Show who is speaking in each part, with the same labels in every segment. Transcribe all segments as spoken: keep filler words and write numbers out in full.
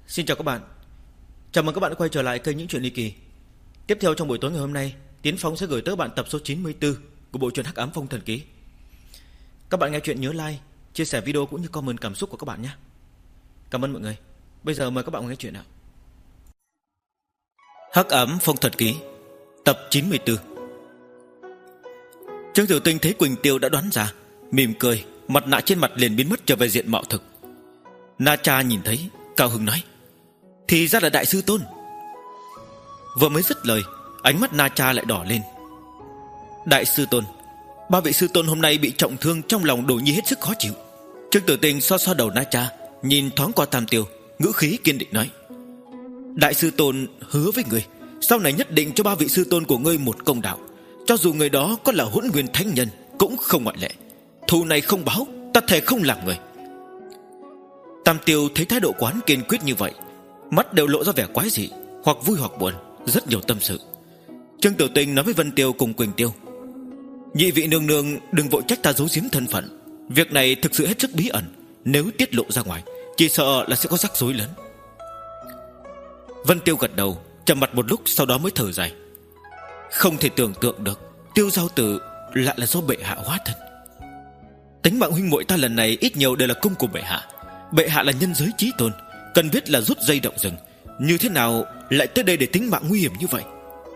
Speaker 1: Xin chào các bạn. Chào mừng các bạn đã quay trở lại kênh Những Chuyện Ly Kỳ. Tiếp theo trong buổi tối ngày hôm nay, Tiến Phong sẽ gửi tới các bạn tập số chín mươi tư của bộ truyện Hắc Ám Phong Thần Ký. Các bạn nghe chuyện nhớ like, chia sẻ video cũng như comment cảm xúc của các bạn nhé. Cảm ơn mọi người. Bây giờ mời các bạn nghe chuyện nào. Hắc Ám Phong Thần Ký, tập chín mươi tư. Trương Tiểu Tinh thấy Quỳnh Tiêu đã đoán ra, mỉm cười, mặt nạ trên mặt liền biến mất trở về diện mạo thực. Na Cha nhìn thấy, cao hứng nói: thì ra là đại sư tôn. Vừa mới dứt lời, ánh mắt Na Cha lại đỏ lên. Đại sư tôn, ba vị sư tôn hôm nay bị trọng thương, trong lòng Đồ Nhi hết sức khó chịu. Trương Tử Tinh xoa xoa đầu Na Cha, nhìn thoáng qua Tam Tiêu, ngữ khí kiên định nói: đại sư tôn hứa với người, sau này nhất định cho ba vị sư tôn của ngươi một công đạo, cho dù người đó có là Hỗn Nguyên Thánh Nhân cũng không ngoại lệ. Thù này không báo, ta thề không làm người. Tam Tiêu thấy thái độ quán kiên quyết như vậy, mắt đều lộ ra vẻ quái dị, hoặc vui hoặc buồn, rất nhiều tâm sự. Trương Tiểu Tinh nói với Vân Tiêu cùng Quỳnh Tiêu: nhị vị nương nương đừng vội trách ta giấu giếm thân phận, việc này thực sự hết sức bí ẩn, nếu tiết lộ ra ngoài chỉ sợ là sẽ có rắc rối lớn. Vân Tiêu gật đầu, trầm mặt một lúc, sau đó mới thở dài: không thể tưởng tượng được Tiêu giao tử lại là do bệ hạ hóa thân. Tính mạng huynh muội ta lần này ít nhiều đều là công của bệ hạ. Bệ hạ là nhân giới chí tôn, cần biết là rút dây động rừng, như thế nào lại tới đây để tính mạng nguy hiểm như vậy?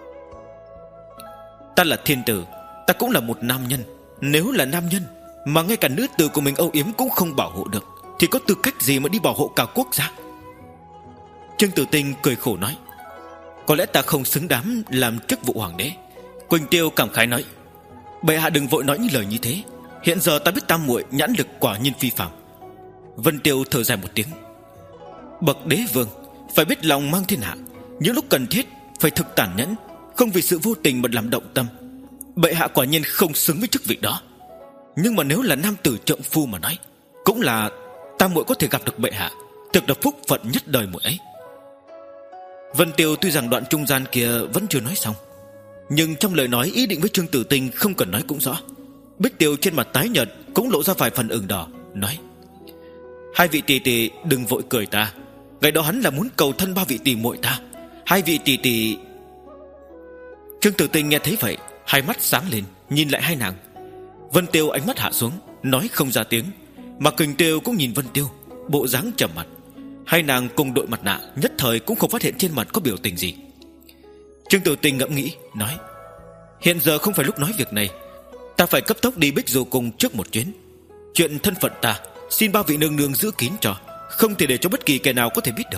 Speaker 1: Ta là thiên tử, ta cũng là một nam nhân. Nếu là nam nhân mà ngay cả nữ tử của mình âu yếm cũng không bảo hộ được, thì có tư cách gì mà đi bảo hộ cả quốc gia? Trương Tử Tinh cười khổ nói: có lẽ ta không xứng đáng làm chức vụ hoàng đế. Quỳnh Tiêu cảm khái nói: bệ hạ đừng vội nói những lời như thế, hiện giờ ta biết tam muội nhãn lực quả nhiên phi phàm. Vân Tiêu thở dài một tiếng: bậc đế vương phải biết lòng mang thiên hạ, những lúc cần thiết phải thực tàn nhẫn, không vì sự vô tình mà làm động tâm. Bệ hạ quả nhiên không xứng với chức vị đó. Nhưng mà nếu là nam tử trượng phu mà nói, cũng là tam muội có thể gặp được bệ hạ, thực là phúc phận nhất đời muội ấy. Vân Tiêu tuy rằng đoạn trung gian kia vẫn chưa nói xong, nhưng trong lời nói ý định với Trương Tử Tinh không cần nói cũng rõ. Bích Tiêu trên mặt tái nhợt cũng lộ ra vài phần ửng đỏ, nói: hai vị tỷ tỷ đừng vội cười ta, ngày đó hắn là muốn cầu thân ba vị tỷ muội ta. Hai vị tỷ tỷ. Trương Tử Tinh nghe thấy vậy, hai mắt sáng lên, nhìn lại hai nàng. Vân Tiêu ánh mắt hạ xuống, nói không ra tiếng, mà Quỳnh Tiêu cũng nhìn Vân Tiêu, bộ dáng trầm mặt. Hai nàng cùng đội mặt nạ, nhất thời cũng không phát hiện trên mặt có biểu tình gì. Trương Tử Tinh ngẫm nghĩ, nói: hiện giờ không phải lúc nói việc này, ta phải cấp tốc đi Bích Du Cung trước một chuyến. Chuyện thân phận ta xin ba vị nương nương giữ kín cho, không thể để cho bất kỳ kẻ nào có thể biết được.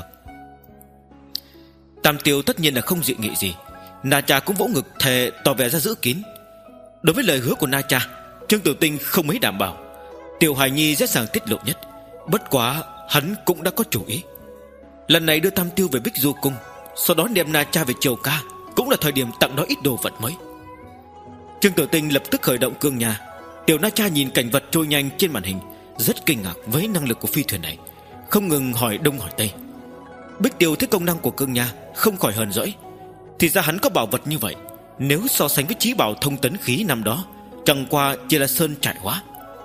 Speaker 1: Tam Tiêu tất nhiên là không dị nghị gì. Na Cha cũng vỗ ngực thề tỏ vẻ ra giữ kín. Đối với lời hứa của Na Cha, Trương Tiểu Tinh không mấy đảm bảo. Tiểu Hải Nhi dễ dàng tiết lộ nhất, bất quá hắn cũng đã có chủ ý. Lần này đưa Tam Tiêu về Bích Du Cung, sau đó đem Na Cha về Triều Ca, cũng là thời điểm tặng nó ít đồ vật mới. Trương Tiểu Tinh lập tức khởi động cương nhà. Tiểu Na Cha nhìn cảnh vật trôi nhanh trên màn hình, rất kinh ngạc với năng lực của phi thuyền này, không ngừng hỏi đông hỏi tây. Bích Tiêu thấy công năng của cương nha, không khỏi hờn dỗi. Thì ra hắn có bảo vật như vậy, nếu so sánh với trí bảo thông tấn khí năm đó, chẳng qua chỉ là sơn trại hóa.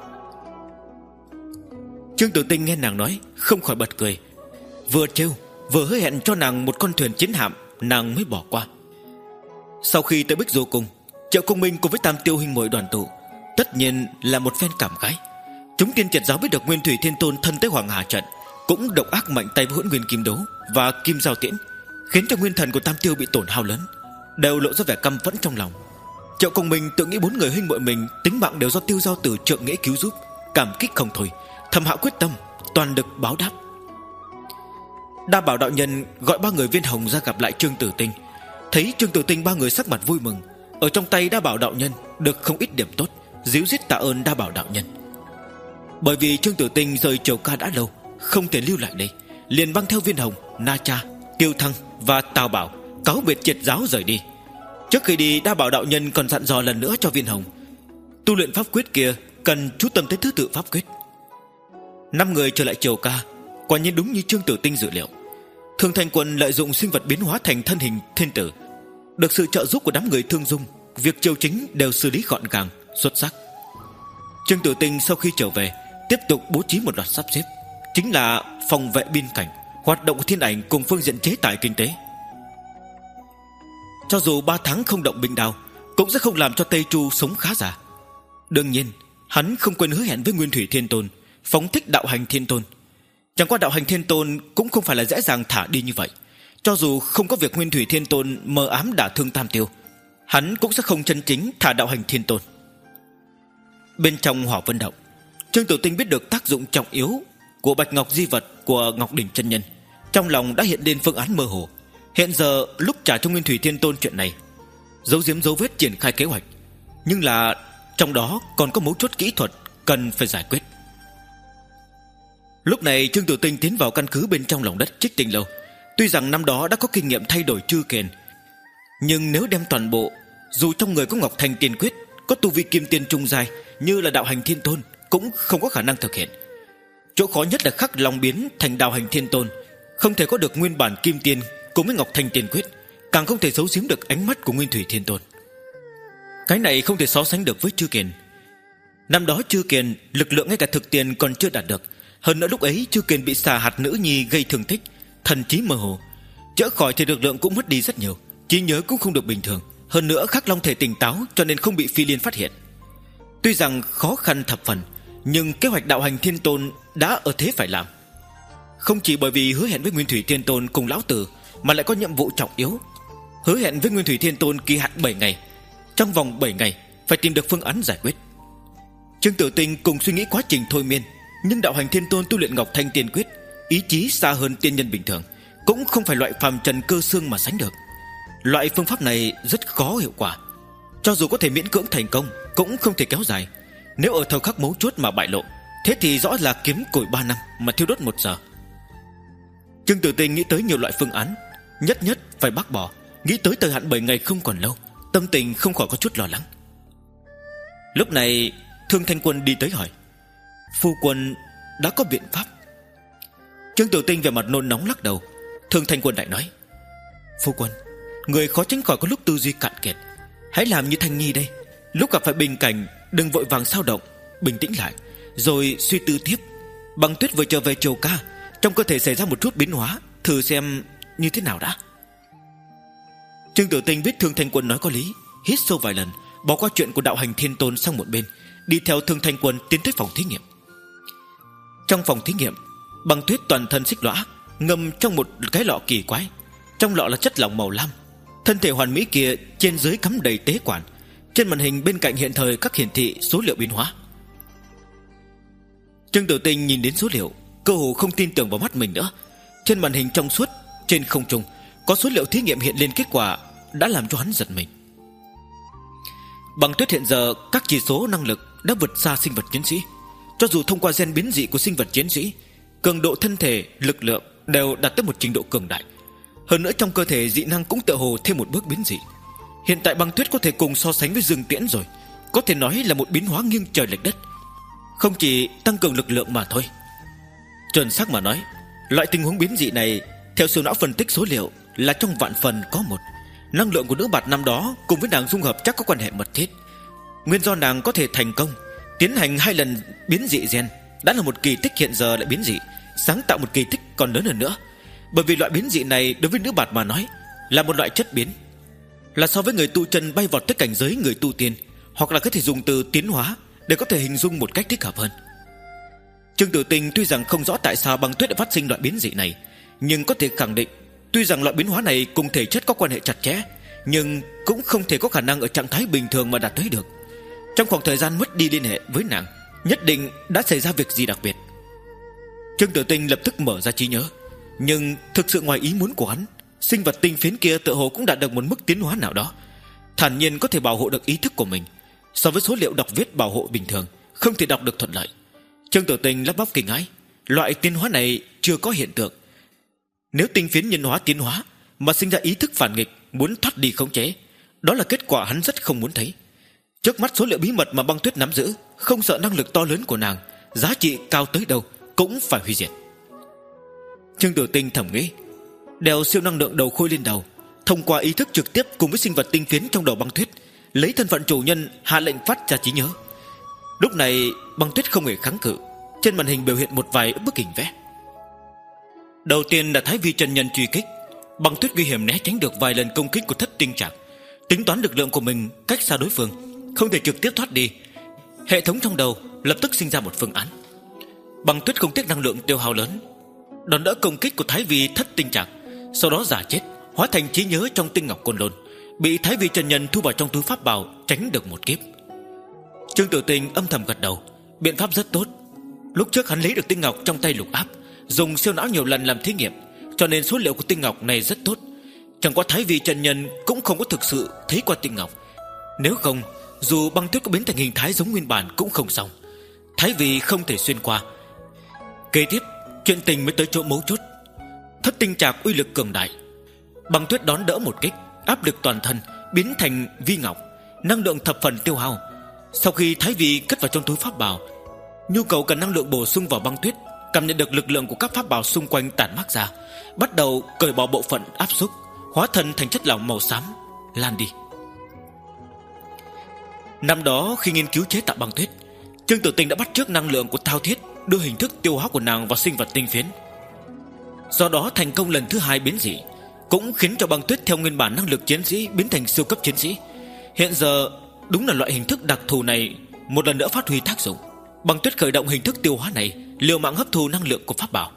Speaker 1: Trương Tử Tinh nghe nàng nói, không khỏi bật cười, vừa trêu vừa hứa hẹn cho nàng một con thuyền chiến hạm, nàng mới bỏ qua. Sau khi tới Bích Du Cung, Triệu Công Minh cùng với Tam Tiêu huynh muội đoàn tụ, tất nhiên là một phen cảm khái. Chúng tiên triệt giáo biết được Nguyên Thủy Thiên Tôn thân tới Hoàng Hà trận, cũng độc ác mạnh tay với Hỗn Nguyên Kim Đấu và Kim Giao Tiễn, khiến cho nguyên thần của Tam Tiêu bị tổn hao lớn, đều lộ ra vẻ căm phẫn trong lòng. Triệu Công Minh tự nghĩ bốn người huynh muội mình tính mạng đều do Tiêu Giao Tử trượng nghĩa cứu giúp, cảm kích không thôi, thầm hạ quyết tâm toàn lực báo đáp. Đa Bảo đạo nhân gọi ba người Viên Hồng ra gặp lại Trương Tử Tinh. Thấy Trương Tử Tinh ba người sắc mặt vui mừng, ở trong tay Đa Bảo đạo nhân được không ít điểm tốt, díu dít tạ ơn Đa Bảo đạo nhân. Bởi vì Trương Tử Tinh rời Triều Ca đã lâu, không thể lưu lại đây, liền mang theo Viên Hồng, Na Cha, Tiêu Thăng và Tào Bảo cáo biệt triệt giáo rời đi. Trước khi đi, Đa Bảo đạo nhân còn dặn dò lần nữa cho Viên Hồng, tu luyện pháp quyết kia cần chú tâm tới thứ tự pháp quyết. Năm người trở lại Triều Ca, quả nhiên đúng như Trương Tử Tinh dự liệu. Thương Thành Quân lợi dụng sinh vật biến hóa thành thân hình thiên tử, được sự trợ giúp của đám người Thương Dung, việc triều chính đều xử lý gọn gàng, xuất sắc. Trương Tử Tinh sau khi trở về, tiếp tục bố trí một loạt sắp xếp, chính là phòng vệ biên cảnh, hoạt động của thiên ảnh cùng phương diện chế tài kinh tế. Cho dù ba tháng không động binh đao cũng sẽ không làm cho Tây Chu sống khá giả. Đương nhiên hắn không quên hứa hẹn với Nguyên Thủy Thiên Tôn phóng thích đạo hành Thiên Tôn. Chẳng qua đạo hành Thiên Tôn cũng không phải là dễ dàng thả đi như vậy. Cho dù không có việc Nguyên Thủy Thiên Tôn mờ ám đả thương Tam Tiêu, hắn cũng sẽ không chân chính thả đạo hành Thiên Tôn. Bên trong Hỏa Vân Động, Trương Tiểu Tinh biết được tác dụng trọng yếu của Bạch Ngọc Di Vật của Ngọc Đỉnh chân nhân, trong lòng đã hiện lên phương án mơ hồ. Hiện giờ lúc trả cho Nguyên Thủy Thiên Tôn chuyện này, giấu giếm dấu vết triển khai kế hoạch, nhưng là trong đó còn có mấu chốt kỹ thuật cần phải giải quyết. Lúc này Trương Tiểu Tinh tiến vào căn cứ bên trong lòng đất Trích Tinh Lâu. Tuy rằng năm đó đã có kinh nghiệm thay đổi chư kền, nhưng nếu đem toàn bộ, dù trong người có Ngọc Thanh Tiên Quyết, có tu vi kim tiên trung giai như là đạo hành Thiên Tôn, cũng không có khả năng thực hiện. Chỗ khó nhất là khắc long biến thành đạo hành Thiên Tôn, không thể có được nguyên bản kim tiên cùng với Ngọc Thanh Tiên Quyết, càng không thể giấu giếm được ánh mắt của Nguyên Thủy Thiên Tôn. Cái này không thể so sánh được với chư kiền. Năm đó chư kiền lực lượng ngay cả thực tiền còn chưa đạt được. Hơn nữa lúc ấy chư kiền bị xà hạt nữ nhi gây thương tích, thần trí mơ hồ, chữa khỏi thì lực lượng cũng mất đi rất nhiều, trí nhớ cũng không được bình thường. Hơn nữa khắc long thể tỉnh táo, cho nên không bị Phi Liên phát hiện. Tuy rằng khó khăn thập phần, nhưng kế hoạch đạo hành Thiên Tôn đã ở thế phải làm. Không chỉ bởi vì hứa hẹn với Nguyên Thủy Thiên Tôn cùng lão tử, mà lại có nhiệm vụ trọng yếu. Hứa hẹn với Nguyên Thủy Thiên Tôn kỳ hạn bảy ngày, trong vòng bảy ngày phải tìm được phương án giải quyết. Trương Tiểu Tinh cùng suy nghĩ quá trình thôi miên, nhưng đạo hành Thiên Tôn tu luyện Ngọc Thanh Tiên Quyết, ý chí xa hơn tiên nhân bình thường, cũng không phải loại phàm trần cơ xương mà sánh được. Loại phương pháp này rất khó hiệu quả, cho dù có thể miễn cưỡng thành công cũng không thể kéo dài. Nếu ở thời khắc mấu chốt mà bại lộ, thế thì rõ là kiếm củi ba năm mà thiêu đốt một giờ. Trương Tử Tinh nghĩ tới nhiều loại phương án, nhất nhất phải bác bỏ. Nghĩ tới thời hạn bảy ngày không còn lâu, tâm tình không khỏi có chút lo lắng. Lúc này Thương Thanh Quân đi tới hỏi: phu quân đã có biện pháp? Trương Tử Tinh về mặt nôn nóng lắc đầu. Thương Thanh Quân lại nói: phu quân, người khó tránh khỏi có lúc tư duy cạn kiệt. Hãy làm như Thanh Nhi đây, lúc gặp phải bình cảnh đừng vội vàng xao động, bình tĩnh lại rồi suy tư tiếp. Băng Tuyết vừa trở về Triều Ca, trong cơ thể xảy ra một chút biến hóa, thử xem như thế nào đã. Trương Tử Tinh biết Thương Thanh Quân nói có lý, hít sâu vài lần, bỏ qua chuyện của đạo hành Thiên Tôn sang một bên, đi theo Thương Thanh Quân tiến tới phòng thí nghiệm. Trong phòng thí nghiệm, Băng Tuyết toàn thân xích lõa, ngâm trong một cái lọ kỳ quái. Trong lọ là chất lỏng màu lam. Thân thể hoàn mỹ kia trên dưới cắm đầy tế quản. Trên màn hình bên cạnh hiện thời các hiển thị số liệu biến hóa. Trương Tử Tinh nhìn đến số liệu, cơ hồ không tin tưởng vào mắt mình nữa. Trên màn hình trong suốt, trên không trung có số liệu thí nghiệm hiện lên, kết quả đã làm cho hắn giật mình. Băng Tuyết hiện giờ các chỉ số năng lực đã vượt xa sinh vật chiến sĩ. Cho dù thông qua gen biến dị của sinh vật chiến sĩ, cường độ thân thể, lực lượng đều đạt tới một trình độ cường đại. Hơn nữa trong cơ thể dị năng cũng tựa hồ thêm một bước biến dị. Hiện tại Băng Tuyết có thể cùng so sánh với Dương Tiễn rồi, có thể nói là một biến hóa nghiêng trời lệch đất, không chỉ tăng cường lực lượng mà thôi. Chuẩn xác mà nói, loại tình huống biến dị này theo siêu não phân tích số liệu là trong vạn phần có một. Năng lượng của nữ bạt năm đó cùng với nàng dung hợp chắc có quan hệ mật thiết. Nguyên do nàng có thể thành công tiến hành hai lần biến dị gen đã là một kỳ tích, hiện giờ lại biến dị, sáng tạo một kỳ tích còn lớn hơn nữa. Bởi vì loại biến dị này đối với nữ bạt mà nói là một loại chất biến, là so với người tu chân bay vọt tới cảnh giới người tu tiên, hoặc là có thể dùng từ tiến hóa để có thể hình dung một cách thích hợp hơn. Trương Tử Tinh tuy rằng không rõ tại sao Băng Tuyết đã phát sinh loại biến dị này, nhưng có thể khẳng định, tuy rằng loại biến hóa này cùng thể chất có quan hệ chặt chẽ, nhưng cũng không thể có khả năng ở trạng thái bình thường mà đạt tới được. Trong khoảng thời gian mất đi liên hệ với nàng, nhất định đã xảy ra việc gì đặc biệt. Trương Tử Tinh lập tức mở ra trí nhớ, nhưng thực sự ngoài ý muốn của hắn, sinh vật tinh phiến kia tự hồ cũng đạt được một mức tiến hóa nào đó, thản nhiên có thể bảo hộ được ý thức của mình. So với số liệu đọc viết bảo hộ bình thường, không thể đọc được thuận lợi. Trương Tử Tinh lắp bắp kinh hãi, loại tiến hóa này chưa có hiện tượng. Nếu tinh phiến nhân hóa tiến hóa mà sinh ra ý thức phản nghịch, muốn thoát đi khống chế, đó là kết quả hắn rất không muốn thấy. Trước mắt số liệu bí mật mà Băng Tuyết nắm giữ, không sợ năng lực to lớn của nàng, giá trị cao tới đâu cũng phải hủy diệt. Trương Tử Tinh thầm nghĩ, đeo siêu năng lượng đầu khôi lên đầu, thông qua ý thức trực tiếp cùng với sinh vật tinh phiến trong đầu Băng Tuyết, lấy thân phận chủ nhân hạ lệnh phát ra trí nhớ. Lúc này Băng Tuyết không hề kháng cự, trên màn hình biểu hiện một vài bức hình vẽ. Đầu tiên là Thái Vi chân nhân truy kích, Băng Tuyết nguy hiểm né tránh được vài lần công kích của Thất Tinh Trạc, tính toán lực lượng của mình cách xa đối phương, không thể trực tiếp thoát đi. Hệ thống trong đầu lập tức sinh ra một phương án. Băng Tuyết không tiếc năng lượng tiêu hao lớn, đón đỡ công kích của Thái Vi Thất Tinh Trạc, sau đó giả chết, hóa thành trí nhớ trong tinh ngọc côn lôn, bị Thái Vi chân nhân thu vào trong túi pháp bảo, tránh được một kiếp. Trương Tử Tình âm thầm gật đầu, biện pháp rất tốt. Lúc trước hắn lấy được tinh ngọc trong tay Lục Áp, dùng siêu não nhiều lần làm thí nghiệm, cho nên số liệu của tinh ngọc này rất tốt. Chẳng qua Thái Vi chân nhân cũng không có thực sự thấy qua tinh ngọc, nếu không dù Băng Tuyết có biến thành hình thái giống nguyên bản cũng không xong. Thái Vi không thể xuyên qua. Kế tiếp chuyện tình mới tới chỗ mấu chốt. Thất Tinh Trạc uy lực cường đại, Băng Tuyết đón đỡ một kích, áp lực toàn thân biến thành vi ngọc, năng lượng thập phần tiêu hao. Sau khi Thái Vi cất vào trong túi pháp bảo, nhu cầu cần năng lượng bổ sung vào Băng Tuyết cảm nhận được lực lượng của các pháp bảo xung quanh tản mát ra, bắt đầu cởi bỏ bộ phận áp suất, hóa thân thành chất lỏng màu xám lan đi. Năm đó khi nghiên cứu chế tạo băng tuyết, Trương Tử Tình đã bắt chước năng lượng của Thao Thiết, đưa hình thức tiêu hóa của nàng vào sinh vật tinh phiến. Do đó thành công lần thứ hai biến dị, cũng khiến cho băng tuyết theo nguyên bản năng lực chiến sĩ biến thành siêu cấp chiến sĩ. Hiện giờ đúng là loại hình thức đặc thù này một lần nữa phát huy tác dụng. Băng tuyết khởi động hình thức tiêu hóa này, liều mạng hấp thu năng lượng của pháp bảo.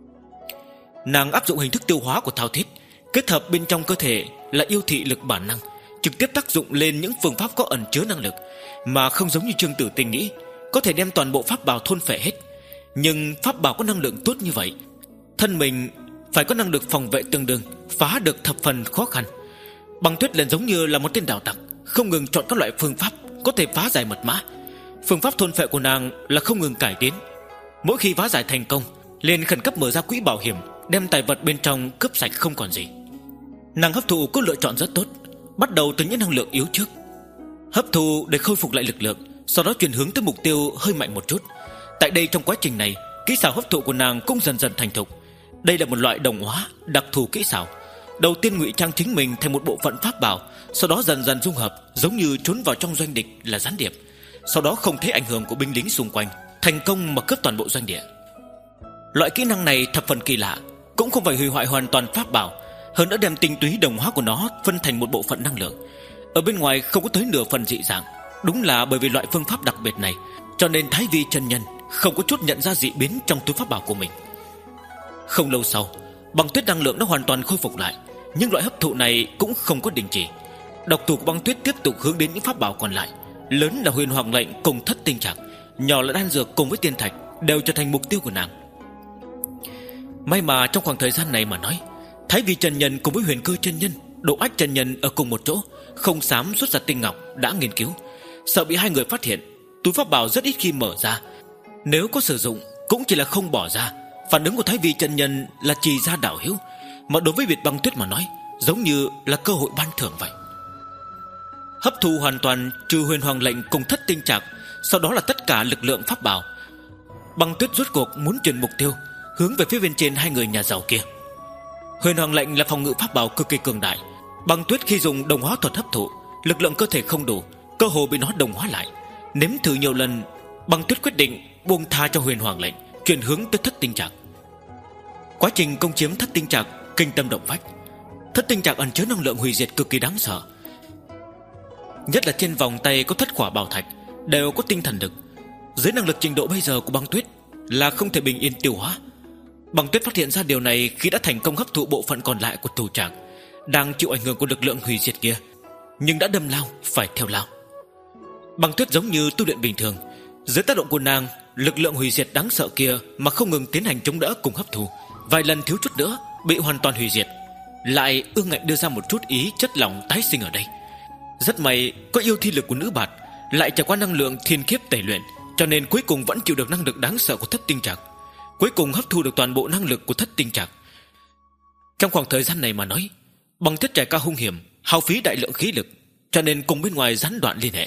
Speaker 1: Nàng áp dụng hình thức tiêu hóa của Thao Thiết, kết hợp bên trong cơ thể là yêu thị lực bản năng, trực tiếp tác dụng lên những phương pháp có ẩn chứa năng lực, mà không giống như Trương Tử Tình nghĩ có thể đem toàn bộ pháp bảo thôn phệ hết. Nhưng pháp bảo có năng lượng tốt như vậy, thân mình phải có năng lực phòng vệ tương đương, phá được thập phần khó khăn. Băng tuyết liền giống như là một tên đạo tặc, không ngừng chọn các loại phương pháp có thể phá giải mật mã. Phương pháp thôn phệ của nàng là không ngừng cải tiến, mỗi khi phá giải thành công liền khẩn cấp mở ra quỹ bảo hiểm, đem tài vật bên trong cướp sạch không còn gì. Nàng hấp thụ có lựa chọn rất tốt, bắt đầu từ những năng lượng yếu trước, hấp thu để khôi phục lại lực lượng, sau đó chuyển hướng tới mục tiêu hơi mạnh một chút. Tại đây trong quá trình này, kỹ xảo hấp thụ của nàng cũng dần dần thành thục. Đây là một loại đồng hóa đặc thù kỹ xảo. Đầu tiên ngụy trang chính mình thành một bộ phận pháp bảo, sau đó dần dần dung hợp, giống như trốn vào trong doanh địch là gián điệp, sau đó không thấy ảnh hưởng của binh lính xung quanh, thành công mà cướp toàn bộ doanh địa. Loại kỹ năng này thập phần kỳ lạ, cũng không phải hủy hoại hoàn toàn pháp bảo, hơn nữa đem tinh túy đồng hóa của nó phân thành một bộ phận năng lượng. Ở bên ngoài không có tới nửa phần dị dạng. Đúng là bởi vì loại phương pháp đặc biệt này, cho nên Thái Vi chân nhân không có chút nhận ra dị biến trong túi pháp bảo của mình. Không lâu sau, băng tuyết năng lượng đã hoàn toàn khôi phục lại, nhưng loại hấp thụ này cũng không có đình chỉ. Độc thủ của băng tuyết tiếp tục hướng đến những pháp bảo còn lại, lớn là huyền hoàng lệnh cùng thất tinh trạc, nhỏ là đan dược cùng với tiên thạch, đều trở thành mục tiêu của nàng. May mà trong khoảng thời gian này mà nói, Thái Vi chân nhân cùng với Huyền Cơ chân nhân, Độ Ách chân nhân ở cùng một chỗ, không dám xuất ra tinh ngọc đã nghiên cứu, sợ bị hai người phát hiện. Túi pháp bảo rất ít khi mở ra, nếu có sử dụng cũng chỉ là không bỏ ra. Phản ứng của Thái Vi chân nhân là trì ra đảo hiếu, mà đối với Việt Băng Tuyết mà nói, giống như là cơ hội ban thưởng vậy. Hấp thu hoàn toàn trừ huyền hoàng lệnh cùng thất tinh trạc, sau đó là tất cả lực lượng pháp bảo. Băng Tuyết rốt cuộc muốn chuyển mục tiêu hướng về phía bên trên hai người nhà giàu kia. Huyền hoàng lệnh là phòng ngự pháp bảo cực kỳ cường đại. Băng Tuyết khi dùng đồng hóa thuật hấp thụ, lực lượng cơ thể không đủ, cơ hồ bị nó đồng hóa lại. Nếm thử nhiều lần, Băng Tuyết quyết định buông tha cho huyền hoàng lệnh, chuyển hướng tới thất tinh trạc. Quá trình công chiếm thất tinh trạc kinh tâm động phách. Thất tinh trạc ẩn chứa năng lượng hủy diệt cực kỳ đáng sợ, nhất là trên vòng tay có thất quả bảo thạch đều có tinh thần lực. Dưới năng lực trình độ bây giờ của Băng Tuyết là không thể bình yên tiêu hóa. Băng Tuyết phát hiện ra điều này khi đã thành công hấp thụ bộ phận còn lại của thủ trạc đang chịu ảnh hưởng của lực lượng hủy diệt kia, nhưng đã đâm lao phải theo lao. Băng Tuyết giống như tu luyện bình thường, dưới tác động của nàng, lực lượng hủy diệt đáng sợ kia mà không ngừng tiến hành chống đỡ cùng hấp thụ, vài lần thiếu chút nữa bị hoàn toàn hủy diệt. Lại ương ngạnh đưa ra một chút ý chất lỏng tái sinh ở đây. Rất may có yêu thi lực của nữ bạt, lại trải qua năng lượng thiên kiếp tẩy luyện, cho nên cuối cùng vẫn chịu được năng lực đáng sợ của thất tinh trạc, cuối cùng hấp thu được toàn bộ năng lực của thất tinh trạc. Trong khoảng thời gian này mà nói, Băng Tuyết trải qua hung hiểm, hao phí đại lượng khí lực, cho nên cùng bên ngoài gián đoạn liên hệ.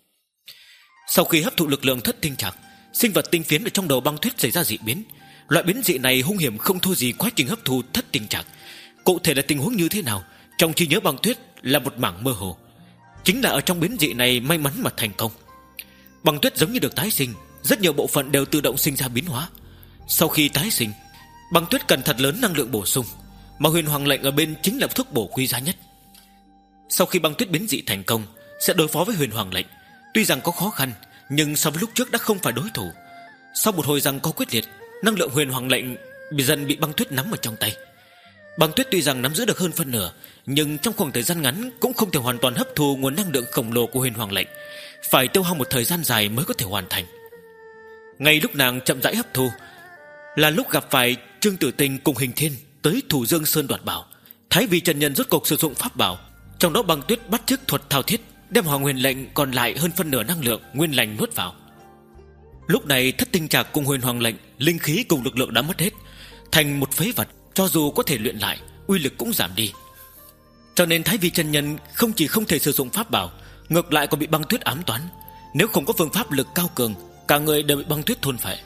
Speaker 1: Sau khi hấp thụ lực lượng thất tinh trạc, sinh vật tinh phiến ở trong đầu Băng Tuyết xảy ra dị biến. Loại biến dị này hung hiểm không thua gì quá trình hấp thu thất tinh trạc. Cụ thể là tình huống như thế nào, trong trí nhớ Băng Tuyết là một mảng mơ hồ. Chính là ở trong biến dị này may mắn mà thành công. Băng Tuyết giống như được tái sinh, rất nhiều bộ phận đều tự động sinh ra biến hóa. Sau khi tái sinh, Băng Tuyết cần thật lớn năng lượng bổ sung, mà huyền hoàng lệnh ở bên chính là thuốc bổ quý giá nhất. Sau khi Băng Tuyết biến dị thành công, sẽ đối phó với huyền hoàng lệnh. Tuy rằng có khó khăn, nhưng so với lúc trước đã không phải đối thủ. Sau một hồi giằng co quyết liệt, năng lượng huyền hoàng lệnh bị dần bị Băng Tuyết nắm ở trong tay. Băng Tuyết tuy rằng nắm giữ được hơn phân nửa, nhưng trong khoảng thời gian ngắn cũng không thể hoàn toàn hấp thu nguồn năng lượng khổng lồ của huyền hoàng lệnh, phải tiêu hao một thời gian dài mới có thể hoàn thành. Ngay lúc nàng chậm rãi hấp thu là lúc gặp phải Trương Tử Tinh cùng Hình Thiên tới Thủ Dương Sơn đoạt bảo. Thái Vi chân nhân rốt cuộc sử dụng pháp bảo, trong đó Băng Tuyết bắt chước thuật thao thiết, đem Hoàng Huyền lệnh còn lại hơn phân nửa năng lượng nguyên lành nuốt vào. Lúc này Thất Tinh Trạc cùng huyền hoàng lệnh, linh khí cùng lực lượng đã mất hết, thành một phế vật. Cho dù có thể luyện lại, uy lực cũng giảm đi. Cho nên Thái Vi chân nhân không chỉ không thể sử dụng pháp bảo, ngược lại còn bị Băng Tuyết ám toán. Nếu không có phương pháp lực cao cường, cả người đều bị Băng Tuyết thôn phệ.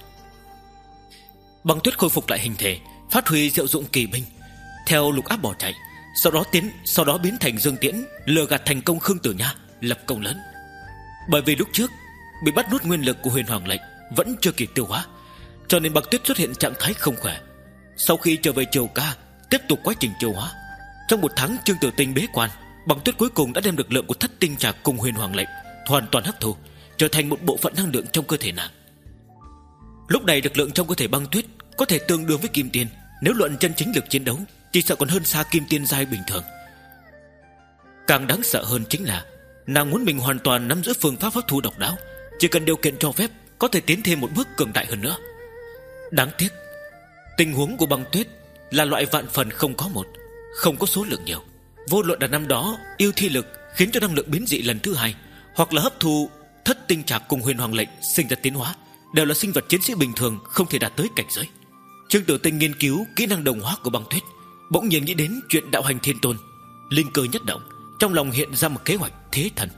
Speaker 1: Băng Tuyết khôi phục lại hình thể, phát huy diệu dụng kỳ binh, theo Lục Áp bỏ chạy, sau đó tiến, sau đó biến thành Dương Tiễn, lừa gạt thành công Khương Tử Nha, lập công lớn. Bởi vì lúc trước bị bắt nuốt nguyên lực của huyền hoàng lệnh vẫn chưa kịp tiêu hóa, cho nên Băng Tuyết xuất hiện trạng thái không khỏe. Sau khi trở về Triều Ca, tiếp tục quá trình tiêu hóa. Trong một tháng Trương Tử Tinh bế quan, Băng Tuyết cuối cùng đã đem lực lượng của Thất Tinh Trạc cùng huyền hoàng lệnh hoàn toàn hấp thu, trở thành một bộ phận năng lượng trong cơ thể nàng. Lúc này lực lượng trong cơ thể Băng Tuyết có thể tương đương với kim tiên. Nếu luận chân chính lực chiến đấu, chỉ sợ còn hơn xa kim tiên giai bình thường. Càng đáng sợ hơn chính là nàng muốn mình hoàn toàn nắm giữ phương pháp hấp thu độc đáo, chỉ cần điều kiện cho phép có thể tiến thêm một bước cường đại hơn nữa. Đáng tiếc tình huống của Băng Tuyết là loại vạn phần không có một, không có số lượng nhiều. Vô luận là năm đó yêu thi lực khiến cho năng lượng biến dị lần thứ hai, hoặc là hấp thu Thất Tinh Trạc cùng huyền hoàng lệnh sinh ra tiến hóa, đều là sinh vật chiến sĩ bình thường không thể đạt tới cảnh giới. Trương Tử Tinh nghiên cứu kỹ năng đồng hóa của Băng Tuyết, bỗng nhiên nghĩ đến chuyện đạo hành thiên tôn. Linh cơ nhất động, trong lòng hiện ra một kế hoạch thế thần.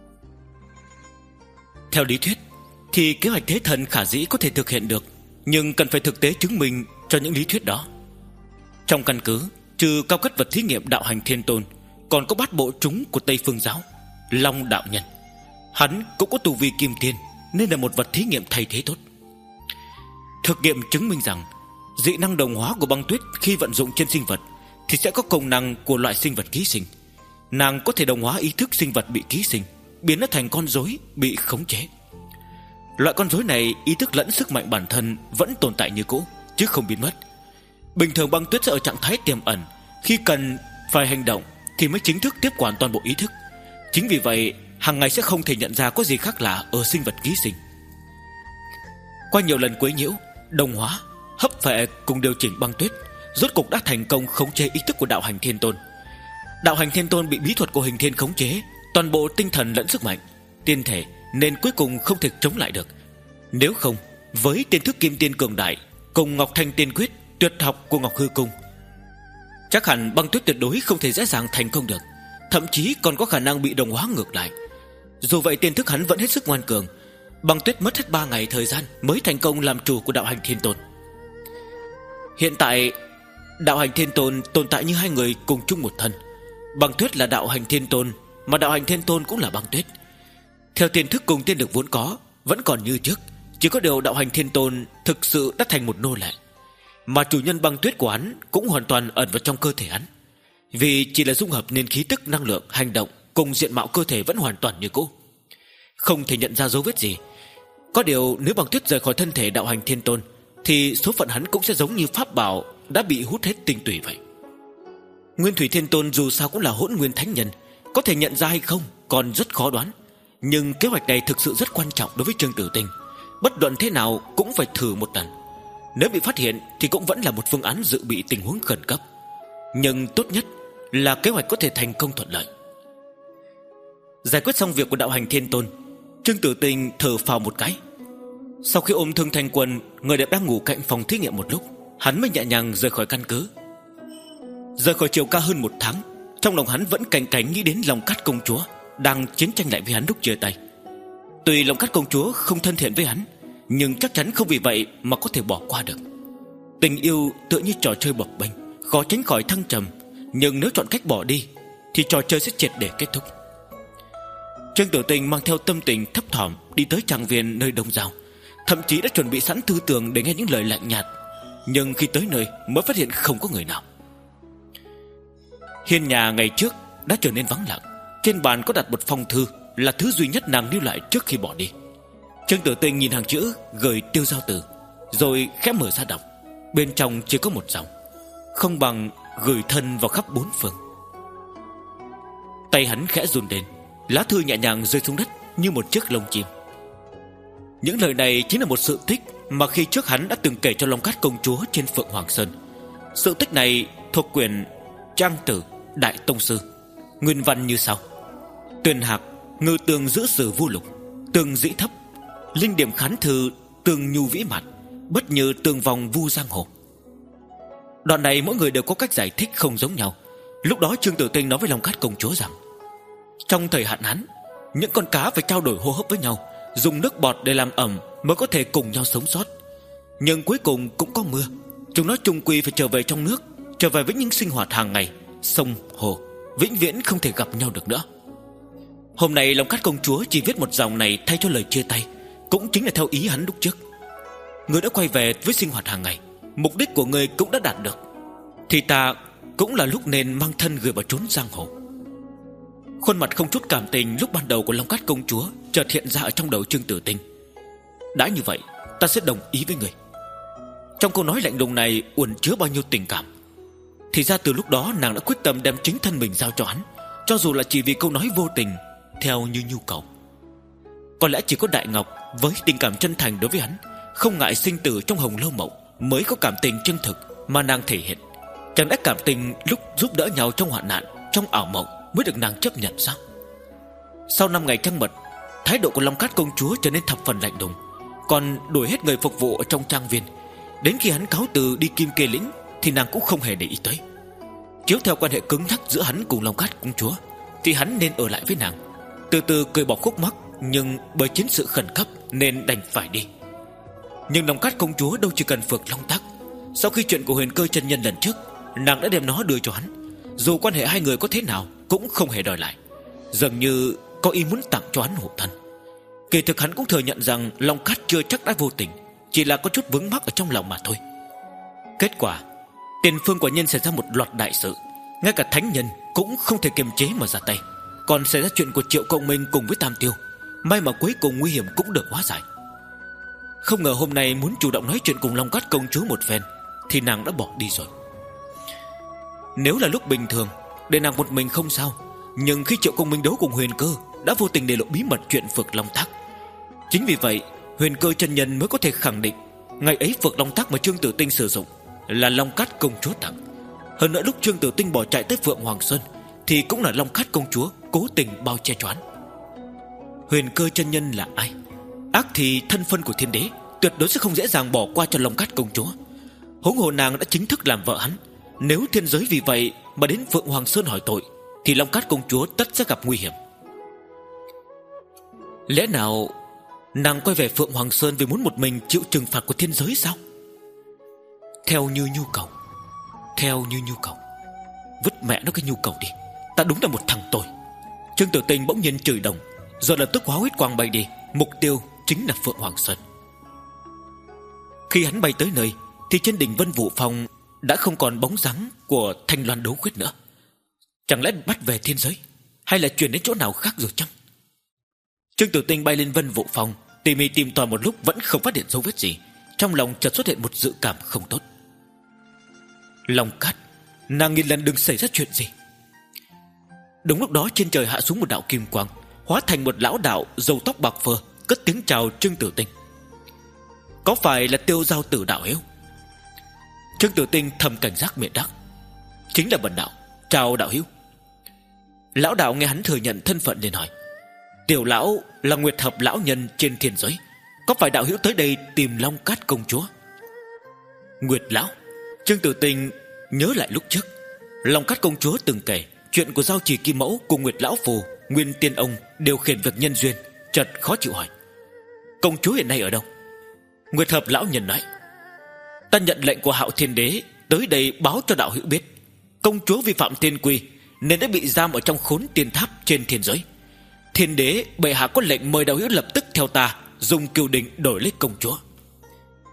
Speaker 1: Theo lý thuyết thì kế hoạch thế thần khả dĩ có thể thực hiện được, nhưng cần phải thực tế chứng minh cho những lý thuyết đó. Trong căn cứ, trừ cao cấp vật thí nghiệm đạo hành thiên tôn, còn có bát bộ trúng của Tây Phương giáo, Long đạo nhân. Hắn cũng có tu vi kim tiên, nên là một vật thí nghiệm thay thế tốt. Thực nghiệm chứng minh rằng dị năng đồng hóa của Băng Tuyết khi vận dụng trên sinh vật thì sẽ có công năng của loại sinh vật ký sinh. Nàng có thể đồng hóa ý thức sinh vật bị ký sinh, biến nó thành con rối bị khống chế. Loại con rối này ý thức lẫn sức mạnh bản thân vẫn tồn tại như cũ, chứ không biến mất. Bình thường Băng Tuyết sẽ ở trạng thái tiềm ẩn, khi cần phải hành động thì mới chính thức tiếp quản toàn bộ ý thức. Chính vì vậy hàng ngày sẽ không thể nhận ra có gì khác lạ ở sinh vật ký sinh. Qua nhiều lần quấy nhiễu, đồng hóa, hấp phệ cùng điều chỉnh, Băng Tuyết rốt cục đã thành công khống chế ý thức của đạo hành thiên tôn. Đạo hành thiên tôn bị bí thuật của Hình Thiên khống chế toàn bộ tinh thần lẫn sức mạnh, tiên thể, nên cuối cùng không thể chống lại được. Nếu không, với tiên thức kim tiên cường đại cùng Ngọc Thanh tiên quyết tuyệt học của Ngọc Hư Cung, chắc hẳn Băng Tuyết tuyệt đối không thể dễ dàng thành công được, thậm chí còn có khả năng bị đồng hóa ngược lại. Dù vậy tiên thức hắn vẫn hết sức ngoan cường. Băng Tuyết mất hết ba ngày thời gian mới thành công làm chủ của đạo hành thiên tôn. Hiện tại đạo hành thiên tôn tồn tại như hai người cùng chung một thân. Băng Tuyết là đạo hành thiên tôn, mà đạo hành thiên tôn cũng là Băng Tuyết. Theo tiên thức cùng tiên lực vốn có vẫn còn như trước, chỉ có điều đạo hành thiên tôn thực sự đã thành một nô lệ, mà chủ nhân Băng Tuyết của hắn cũng hoàn toàn ẩn vào trong cơ thể hắn. Vì chỉ là dung hợp nên khí tức, năng lượng, hành động cùng diện mạo cơ thể vẫn hoàn toàn như cũ, không thể nhận ra dấu vết gì. Có điều nếu Băng Tuyết rời khỏi thân thể đạo hành thiên tôn thì số phận hắn cũng sẽ giống như pháp bảo đã bị hút hết tinh túy vậy. Nguyên Thủy Thiên Tôn dù sao cũng là hỗn nguyên thánh nhân, có thể nhận ra hay không còn rất khó đoán. Nhưng kế hoạch này thực sự rất quan trọng đối với Trương Tử Tinh, bất luận thế nào cũng phải thử một lần. Nếu bị phát hiện thì cũng vẫn là một phương án dự bị tình huống khẩn cấp, nhưng tốt nhất là kế hoạch có thể thành công thuận lợi. Giải quyết xong việc của đạo hành thiên tôn, Trương Tử Tinh thở phào một cái. Sau khi ôm Thương Thanh Quân, người đẹp đang ngủ cạnh phòng thí nghiệm một lúc, hắn mới nhẹ nhàng rời khỏi căn cứ. Rời khỏi Triều Ca hơn một tháng, trong lòng hắn vẫn canh cánh nghĩ đến Long Cát công chúa đang chiến tranh lại với hắn lúc chia tay. Tuy Long Cát công chúa không thân thiện với hắn, nhưng chắc chắn không vì vậy mà có thể bỏ qua được. Tình yêu tựa như trò chơi bập bênh, khó tránh khỏi thăng trầm, nhưng nếu chọn cách bỏ đi thì trò chơi sẽ triệt để kết thúc. Trương Tử Tinh mang theo tâm tình thấp thỏm đi tới trang viên nơi đông giao, thậm chí đã chuẩn bị sẵn tư tưởng để nghe những lời lạnh nhạt Nhưng khi tới nơi mới phát hiện không có người nào. Hiên nhà ngày trước đã trở nên vắng lặng. Trên bàn có đặt một phong thư, là thứ duy nhất nàng lưu lại trước khi bỏ đi. Trương Tử Tinh nhìn hàng chữ gửi Tiêu Giao Tử, rồi khẽ mở ra đọc. Bên trong chỉ có một dòng: không bằng gửi thân vào khắp bốn phương. Tay hắn khẽ run lên, lá thư nhẹ nhàng rơi xuống đất như một chiếc lông chim. Những lời này chính là một sự tích mà khi trước hắn đã từng kể cho Long Cát công chúa trên Phượng Hoàng Sơn. Sự tích này thuộc quyển Trang Tử Đại Tông Sư. Nguyên văn như sau: Tuyền hạc ngư tường giữ sử vu lục, tường dĩ thấp, linh điểm khán thư, tường nhu vĩ mặt, bất như tường vòng vu giang hồ. Đoạn này mỗi người đều có cách giải thích không giống nhau. Lúc đó Trương Tử Tinh nói với Long Cát công chúa rằng trong thời hạn hán, những con cá phải trao đổi hô hấp với nhau, dùng nước bọt để làm ẩm mới có thể cùng nhau sống sót. Nhưng cuối cùng cũng có mưa, chúng nó chung quy phải trở về trong nước, trở về với những sinh hoạt hàng ngày. Sông hồ vĩnh viễn không thể gặp nhau được nữa. Hôm nay Long Cát công chúa chỉ viết một dòng này thay cho lời chia tay, cũng chính là theo ý hắn lúc trước. Người đã quay về với sinh hoạt hàng ngày, mục đích của người cũng đã đạt được, thì ta cũng là lúc nên mang thân gửi vào trốn giang hồ. Khuôn mặt không chút cảm tình lúc ban đầu của Long Cát công chúa chợt hiện ra ở trong đầu Trương Tử Tinh. Đã như vậy, ta sẽ đồng ý với người. Trong câu nói lạnh lùng này uẩn chứa bao nhiêu tình cảm. Thì ra từ lúc đó nàng đã quyết tâm đem chính thân mình giao cho hắn, cho dù là chỉ vì câu nói vô tình, theo như nhu cầu. Có lẽ chỉ có Đại Ngọc với tình cảm chân thành đối với hắn, không ngại sinh tử trong hồng lâu mộng, mới có cảm tình chân thực mà nàng thể hiện. Chẳng lẽ cảm tình lúc giúp đỡ nhau trong hoạn nạn, trong ảo mộng mới được nàng chấp nhận sao? Sau năm ngày trăng mật, thái độ của Long Cát công chúa trở nên thập phần lạnh lùng, còn đuổi hết người phục vụ ở trong trang viên. Đến khi hắn cáo từ đi Kim Kê Lĩnh thì nàng cũng không hề để ý tới. Chiếu theo quan hệ cứng nhắc giữa hắn cùng Long Cát công chúa thì hắn nên ở lại với nàng, từ từ cười bỏ khúc mắc. Nhưng bởi chiến sự khẩn cấp nên đành phải đi. Nhưng Long Cát công chúa đâu chỉ cần Phượng Long Tắc. Sau khi chuyện của Huyền Cơ chân nhân lần trước, nàng đã đem nó đưa cho hắn. Dù quan hệ hai người có thế nào cũng không hề đòi lại, dường như có ý muốn tặng cho hắn hộ thân. Kỳ thực hắn cũng thừa nhận rằng Long Cát chưa chắc đã vô tình, chỉ là có chút vướng mắc ở trong lòng mà thôi. Kết quả, tiền phương quả nhân xảy ra một loạt đại sự, ngay cả thánh nhân cũng không thể kiềm chế mà ra tay. Còn xảy ra chuyện của Triệu Công Minh cùng với Tam Tiêu. May mà cuối cùng nguy hiểm cũng được hóa giải. Không ngờ hôm nay muốn chủ động nói chuyện cùng Long Cát công chúa một phen thì nàng đã bỏ đi rồi. Nếu là lúc bình thường để nàng một mình không sao, nhưng khi Triệu Công Minh đấu cùng Huyền Cơ đã vô tình để lộ bí mật chuyện Phượng Long Thác. Chính vì vậy Huyền Cơ chân nhân mới có thể khẳng định ngày ấy Phượng Long Thác mà Trương Tử Tinh sử dụng là Long Cát công chúa tặng. Hơn nữa lúc Trương Tử Tinh bỏ chạy tới Phượng Hoàng Sơn thì cũng là Long Cát công chúa cố tình bao che choán. Huyền Cơ chân nhân là ai? Ác thì thân phân của thiên đế, tuyệt đối sẽ không dễ dàng bỏ qua cho Long Cát công chúa. Huống hồ nàng đã chính thức làm vợ hắn. Nếu thiên giới vì vậy mà đến Phượng Hoàng Sơn hỏi tội thì Long Cát công chúa tất sẽ gặp nguy hiểm. Lẽ nào nàng quay về Phượng Hoàng Sơn vì muốn một mình chịu trừng phạt của thiên giới sao? Theo như nhu cầu, theo như nhu cầu. Vứt mẹ nó cái nhu cầu đi, ta đúng là một thằng tồi. Trương Tử Tinh bỗng nhiên chửi đồng, rồi lập tức hóa huyết quang bay đi. Mục tiêu chính là Phượng Hoàng Sơn. Khi hắn bay tới nơi thì trên đỉnh Vân Vũ Phong đã không còn bóng dáng của Thanh Loan Đấu Quyết nữa. Chẳng lẽ bắt về thiên giới, hay là chuyển đến chỗ nào khác rồi chăng? Trương Tử Tinh bay lên Vân Vũ Phong, tỉ mỉ tìm tòi một lúc vẫn không phát hiện dấu vết gì. Trong lòng chợt xuất hiện một dự cảm không tốt. Long Cát, nàng nghìn lần đừng xảy ra chuyện gì. Đúng lúc đó trên trời hạ xuống một đạo kim quang, hóa thành một lão đạo râu tóc bạc phơ, cất tiếng chào Trương Tử Tinh. Có phải là Tiêu Giao Tử đạo hiếu? Trương Tử Tinh thầm cảnh giác miệng đáp: chính là bần đạo, chào đạo hiếu. Lão đạo nghe hắn thừa nhận thân phận liền hỏi: tiểu lão là Nguyệt Hợp lão nhân trên thiên giới, có phải đạo hiếu tới đây tìm Long Cát công chúa? Nguyệt lão? Trương Tử Tinh nhớ lại lúc trước Long Cát công chúa từng kể chuyện của Giao Trì Kim Mẫu cùng Nguyệt lão phù, Nguyên Tiên ông điều khiển việc nhân duyên, chợt khó chịu hỏi: công chúa hiện nay ở đâu? Nguyệt Hợp lão nhân nói: ta nhận lệnh của Hạo Thiên Đế tới đây báo cho đạo hữu biết, công chúa vi phạm tiên quy nên đã bị giam ở trong khốn tiên tháp trên thiên giới. Thiên Đế bệ hạ có lệnh mời đạo hữu lập tức theo ta dùng cừu đình đổi lấy công chúa.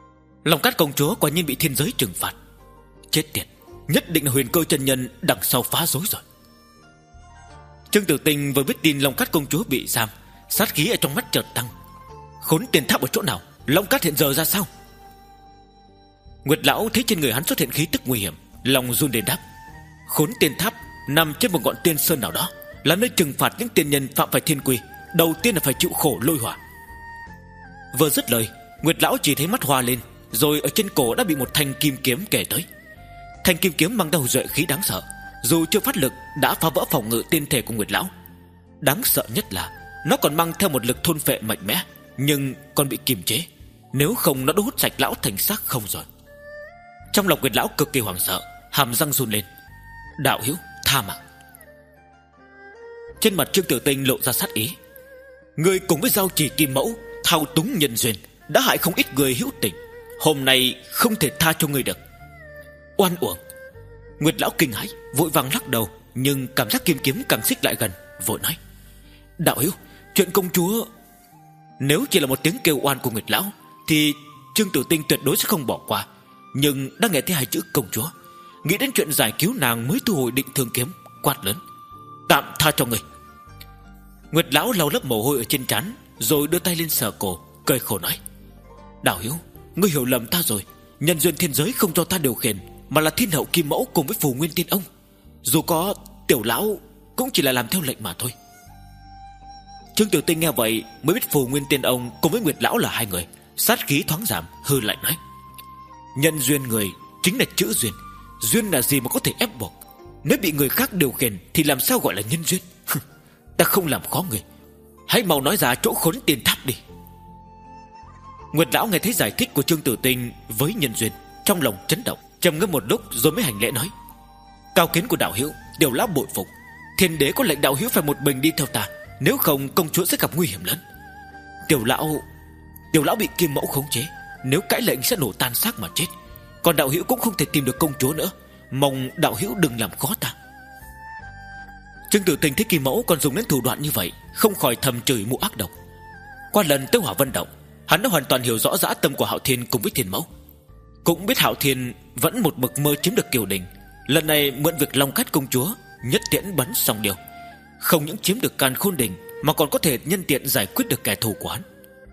Speaker 1: Long Cát công chúa quả nhiên bị thiên giới trừng phạt. Chết tiệt, nhất định là Huyền Cơ chân nhân đằng sau phá rối rồi. Trương Tử Tinh vừa biết tin Long Cát công chúa bị giam, sát khí ở trong mắt chợt tăng. Khốn tiền tháp ở chỗ nào? Long Cát hiện giờ ra sao? Nguyệt lão thấy trên người hắn xuất hiện khí tức nguy hiểm, lòng run đến đáp: Khốn tiền tháp nằm trên một ngọn tiên sơn nào đó, là nơi trừng phạt những tiên nhân phạm phải thiên quy, đầu tiên là phải chịu khổ lôi hỏa. Vừa dứt lời, Nguyệt lão chỉ thấy mắt hoa lên, rồi ở trên cổ đã bị một thanh kim kiếm kề tới. Thanh kim kiếm mang đầu duệ khí đáng sợ, dù chưa phát lực đã phá vỡ phòng ngự tiên thể của Nguyệt lão. Đáng sợ nhất là nó còn mang theo một lực thôn phệ mạnh mẽ, nhưng còn bị kiềm chế, nếu không nó đã hút sạch lão thành xác không rồi. Trong lòng Nguyệt lão cực kỳ hoảng sợ, hàm răng run lên. Đạo hữu, tha mạng. Trên mặt Trương Tử Tinh lộ ra sát ý. Ngươi cùng với Giao Chỉ Kim Mẫu thao túng nhân duyên, đã hại không ít người hữu tình, hôm nay không thể tha cho ngươi được. Oan uổng. Nguyệt lão kinh hãi, vội vàng lắc đầu, nhưng cảm giác kim kiếm càng xích lại gần, vội nói: Đạo hữu, chuyện công chúa... Nếu chỉ là một tiếng kêu oan của Nguyệt lão thì Trương Tử Tinh tuyệt đối sẽ không bỏ qua, nhưng đang nghe thấy hai chữ công chúa, nghĩ đến chuyện giải cứu nàng mới thu hồi định thương kiếm, quát lớn: Tạm tha cho người. Nguyệt lão lau lớp mồ hôi ở trên trán, rồi đưa tay lên sờ cổ, cười khổ nói: Đạo hữu, ngươi hiểu lầm ta rồi. Nhân duyên thiên giới không cho ta điều khiển, mà là thiên hậu Kim Mẫu cùng với Phù Nguyên Tiên Ông. Dù có tiểu lão cũng chỉ là làm theo lệnh mà thôi. Trương Tử Tinh nghe vậy mới biết Phù Nguyên Tiên Ông cùng với Nguyệt lão là hai người, sát khí thoáng giảm, hư lạnh nói: Nhân duyên người chính là chữ duyên. Duyên là gì mà có thể ép buộc? Nếu bị người khác điều khiển thì làm sao gọi là nhân duyên? Ta không làm khó người, hãy mau nói ra chỗ khốn tiền tháp đi. Nguyệt lão nghe thấy giải thích của Trương Tử Tinh với nhân duyên, trong lòng chấn động, trầm ngâm một lúc rồi mới hành lễ nói: Cao kiến của đạo hữu, tiểu lão bội phục. Thiên đế có lệnh đạo hữu phải một mình đi theo ta, nếu không công chúa sẽ gặp nguy hiểm lớn. Tiểu lão Tiểu lão bị Kim Mẫu khống chế, nếu cãi lệnh sẽ nổ tan xác mà chết. Còn đạo hữu cũng không thể tìm được công chúa nữa, mong đạo hữu đừng làm khó ta. Trương Tử Tinh thấy Kim Mẫu còn dùng đến thủ đoạn như vậy, không khỏi thầm chửi mụ ác độc. Qua lần tới Hỏa Vân Động, hắn đã hoàn toàn hiểu rõ dã tâm của Hạo Thiên cùng với Thiên Mẫu, cũng biết Hạo Thiên vẫn một mực mơ chiếm được Kiều Đình. Lần này mượn việc Long Cát công chúa nhất tiễn bắn xong điều, không những chiếm được Càn Khôn Đình mà còn có thể nhân tiện giải quyết được kẻ thù của hắn.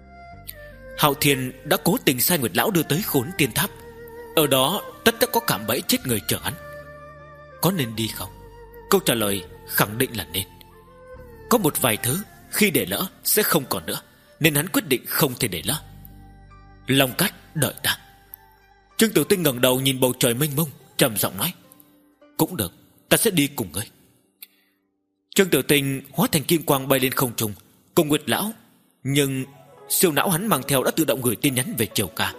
Speaker 1: Hạo Thiên đã cố tình sai Nguyệt lão đưa tới Khốn Tiên Tháp, ở đó tất đã có cạm bẫy chết người chờ hắn. Có nên đi không? Câu trả lời khẳng định là nên. Có một vài thứ khi để lỡ sẽ không còn nữa, nên hắn quyết định không thể để lỡ. Long Cát đợi ta. Trương Tử Tinh ngẩng đầu nhìn bầu trời mênh mông, trầm giọng nói: Cũng được, ta sẽ đi cùng ngươi. Trương Tử Tinh hóa thành kim quang bay lên không trung cùng Nguyệt lão, nhưng siêu não hắn mang theo đã tự động gửi tin nhắn về Triều Ca.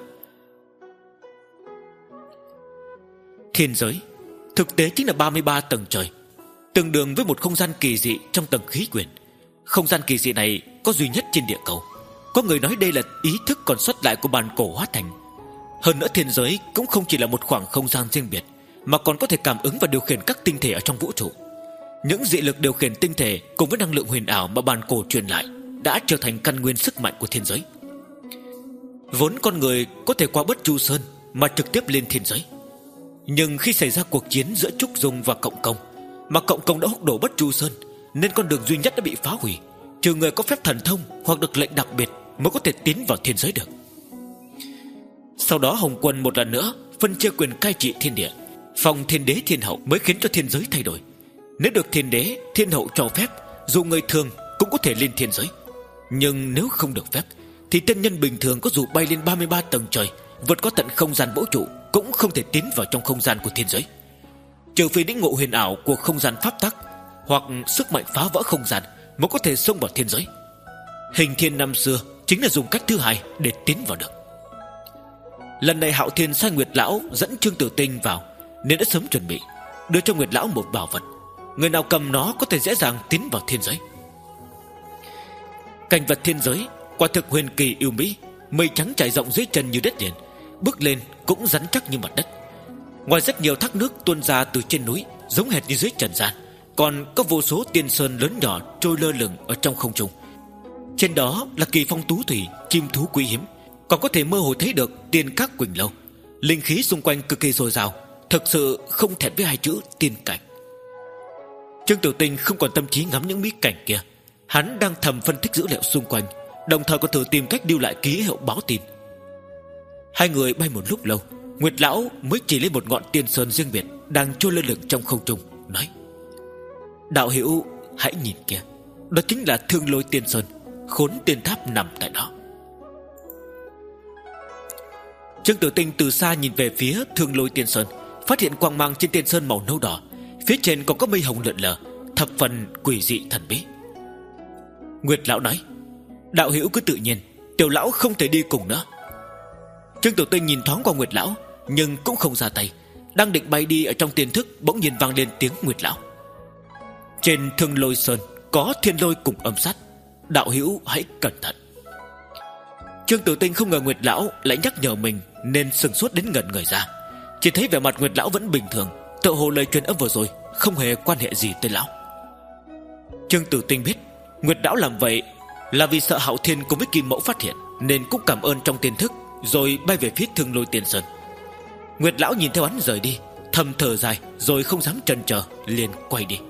Speaker 1: Thiên giới thực tế chính là ba mươi ba tầng trời, tương đương với một không gian kỳ dị trong tầng khí quyển. Không gian kỳ dị này có duy nhất trên địa cầu. Có người nói đây là ý thức còn sót lại của bàn cổ hóa thành. Hơn nữa thiên giới cũng không chỉ là một khoảng không gian riêng biệt, mà còn có thể cảm ứng và điều khiển các tinh thể ở trong vũ trụ. Những dị lực điều khiển tinh thể cùng với năng lượng huyền ảo mà bàn cổ truyền lại đã trở thành căn nguyên sức mạnh của thiên giới. Vốn con người có thể qua Bất Chu Sơn mà trực tiếp lên thiên giới, nhưng khi xảy ra cuộc chiến giữa Trúc Dung và Cộng Công, mà Cộng Công đã húc đổ Bất Chu Sơn, nên con đường duy nhất đã bị phá hủy. Trừ người có phép thần thông hoặc được lệnh đặc biệt mới có thể tiến vào thiên giới được. Sau đó Hồng Quân một lần nữa phân chia quyền cai trị thiên địa, phòng thiên đế thiên hậu mới khiến cho thiên giới thay đổi. Nếu được thiên đế thiên hậu cho phép, dù người thường cũng có thể lên thiên giới. Nhưng nếu không được phép thì tiên nhân bình thường có dù bay lên ba mươi ba tầng trời, vượt qua tận không gian vũ trụ, cũng không thể tiến vào trong không gian của thiên giới, trừ phi lĩnh ngộ huyền ảo của không gian pháp tắc hoặc sức mạnh phá vỡ không gian mới có thể xông vào thiên giới. Hình thiên năm xưa chính là dùng cách thứ hai để tiến vào được. Lần này Hạo Thiên sai Nguyệt lão dẫn Trương Tử Tinh vào, nên đã sớm chuẩn bị, đưa cho Nguyệt lão một bảo vật. Người nào cầm nó có thể dễ dàng tiến vào thiên giới. Cảnh vật thiên giới quả thực huyền kỳ yêu mỹ, mây trắng trải rộng dưới chân như đất liền, bước lên cũng rắn chắc như mặt đất. Ngoài rất nhiều thác nước tuôn ra từ trên núi, giống hệt như dưới trần gian, còn có vô số tiên sơn lớn nhỏ trôi lơ lửng ở trong không trung. Trên đó là kỳ phong tú thủy, chim thú quý hiếm, còn có thể mơ hồ thấy được tiên các Quỳnh Lâu. Linh khí xung quanh cực kỳ dồi dào, thực sự không thẹn với hai chữ tiên cảnh. Trương Tiểu Tinh không còn tâm trí ngắm những mỹ cảnh kia. Hắn đang thầm phân tích dữ liệu xung quanh, đồng thời còn thử tìm cách lưu lại ký hiệu báo tin. Hai người bay một lúc lâu, Nguyệt Lão mới chỉ lên một ngọn tiên sơn riêng biệt đang trôi lơ lửng trong không trung, nói: đạo hữu hãy nhìn kìa, đó chính là Thương Lôi Tiên Sơn. Khốn tiên tháp nằm tại đó. Trương Tử Tinh từ xa nhìn về phía Thương Lôi Tiên Sơn, phát hiện quang mang trên tiên sơn màu nâu đỏ, phía trên còn có mây hồng lượn lờ, thập phần quỷ dị thần bí. Nguyệt Lão nói: đạo hữu cứ tự nhiên, tiểu lão không thể đi cùng nữa. Trương Tử Tinh nhìn thoáng qua Nguyệt Lão, nhưng cũng không ra tay. Đang định bay đi, ở trong tiềm thức bỗng nhiên vang lên tiếng Nguyệt Lão: trên Thương Lôi Sơn có thiên lôi cùng âm sát, đạo hữu hãy cẩn thận. Trương Tử Tinh không ngờ Nguyệt Lão lại nhắc nhở mình, nên sừng sốt đến ngẩn người ra. Chỉ thấy vẻ mặt Nguyệt Lão vẫn bình thường, tựa hồ lời truyền âm vừa rồi không hề quan hệ gì tới lão. Trương Tử Tinh biết Nguyệt Lão làm vậy là vì sợ Hạo Thiên cùng với Kim Mẫu phát hiện, nên cũng cảm ơn trong tiềm thức, rồi bay về phía Thương Lôi Tiên Sơn. Nguyệt Lão nhìn theo hắn rời đi, thầm thở dài, rồi không dám chần chờ, liền quay đi.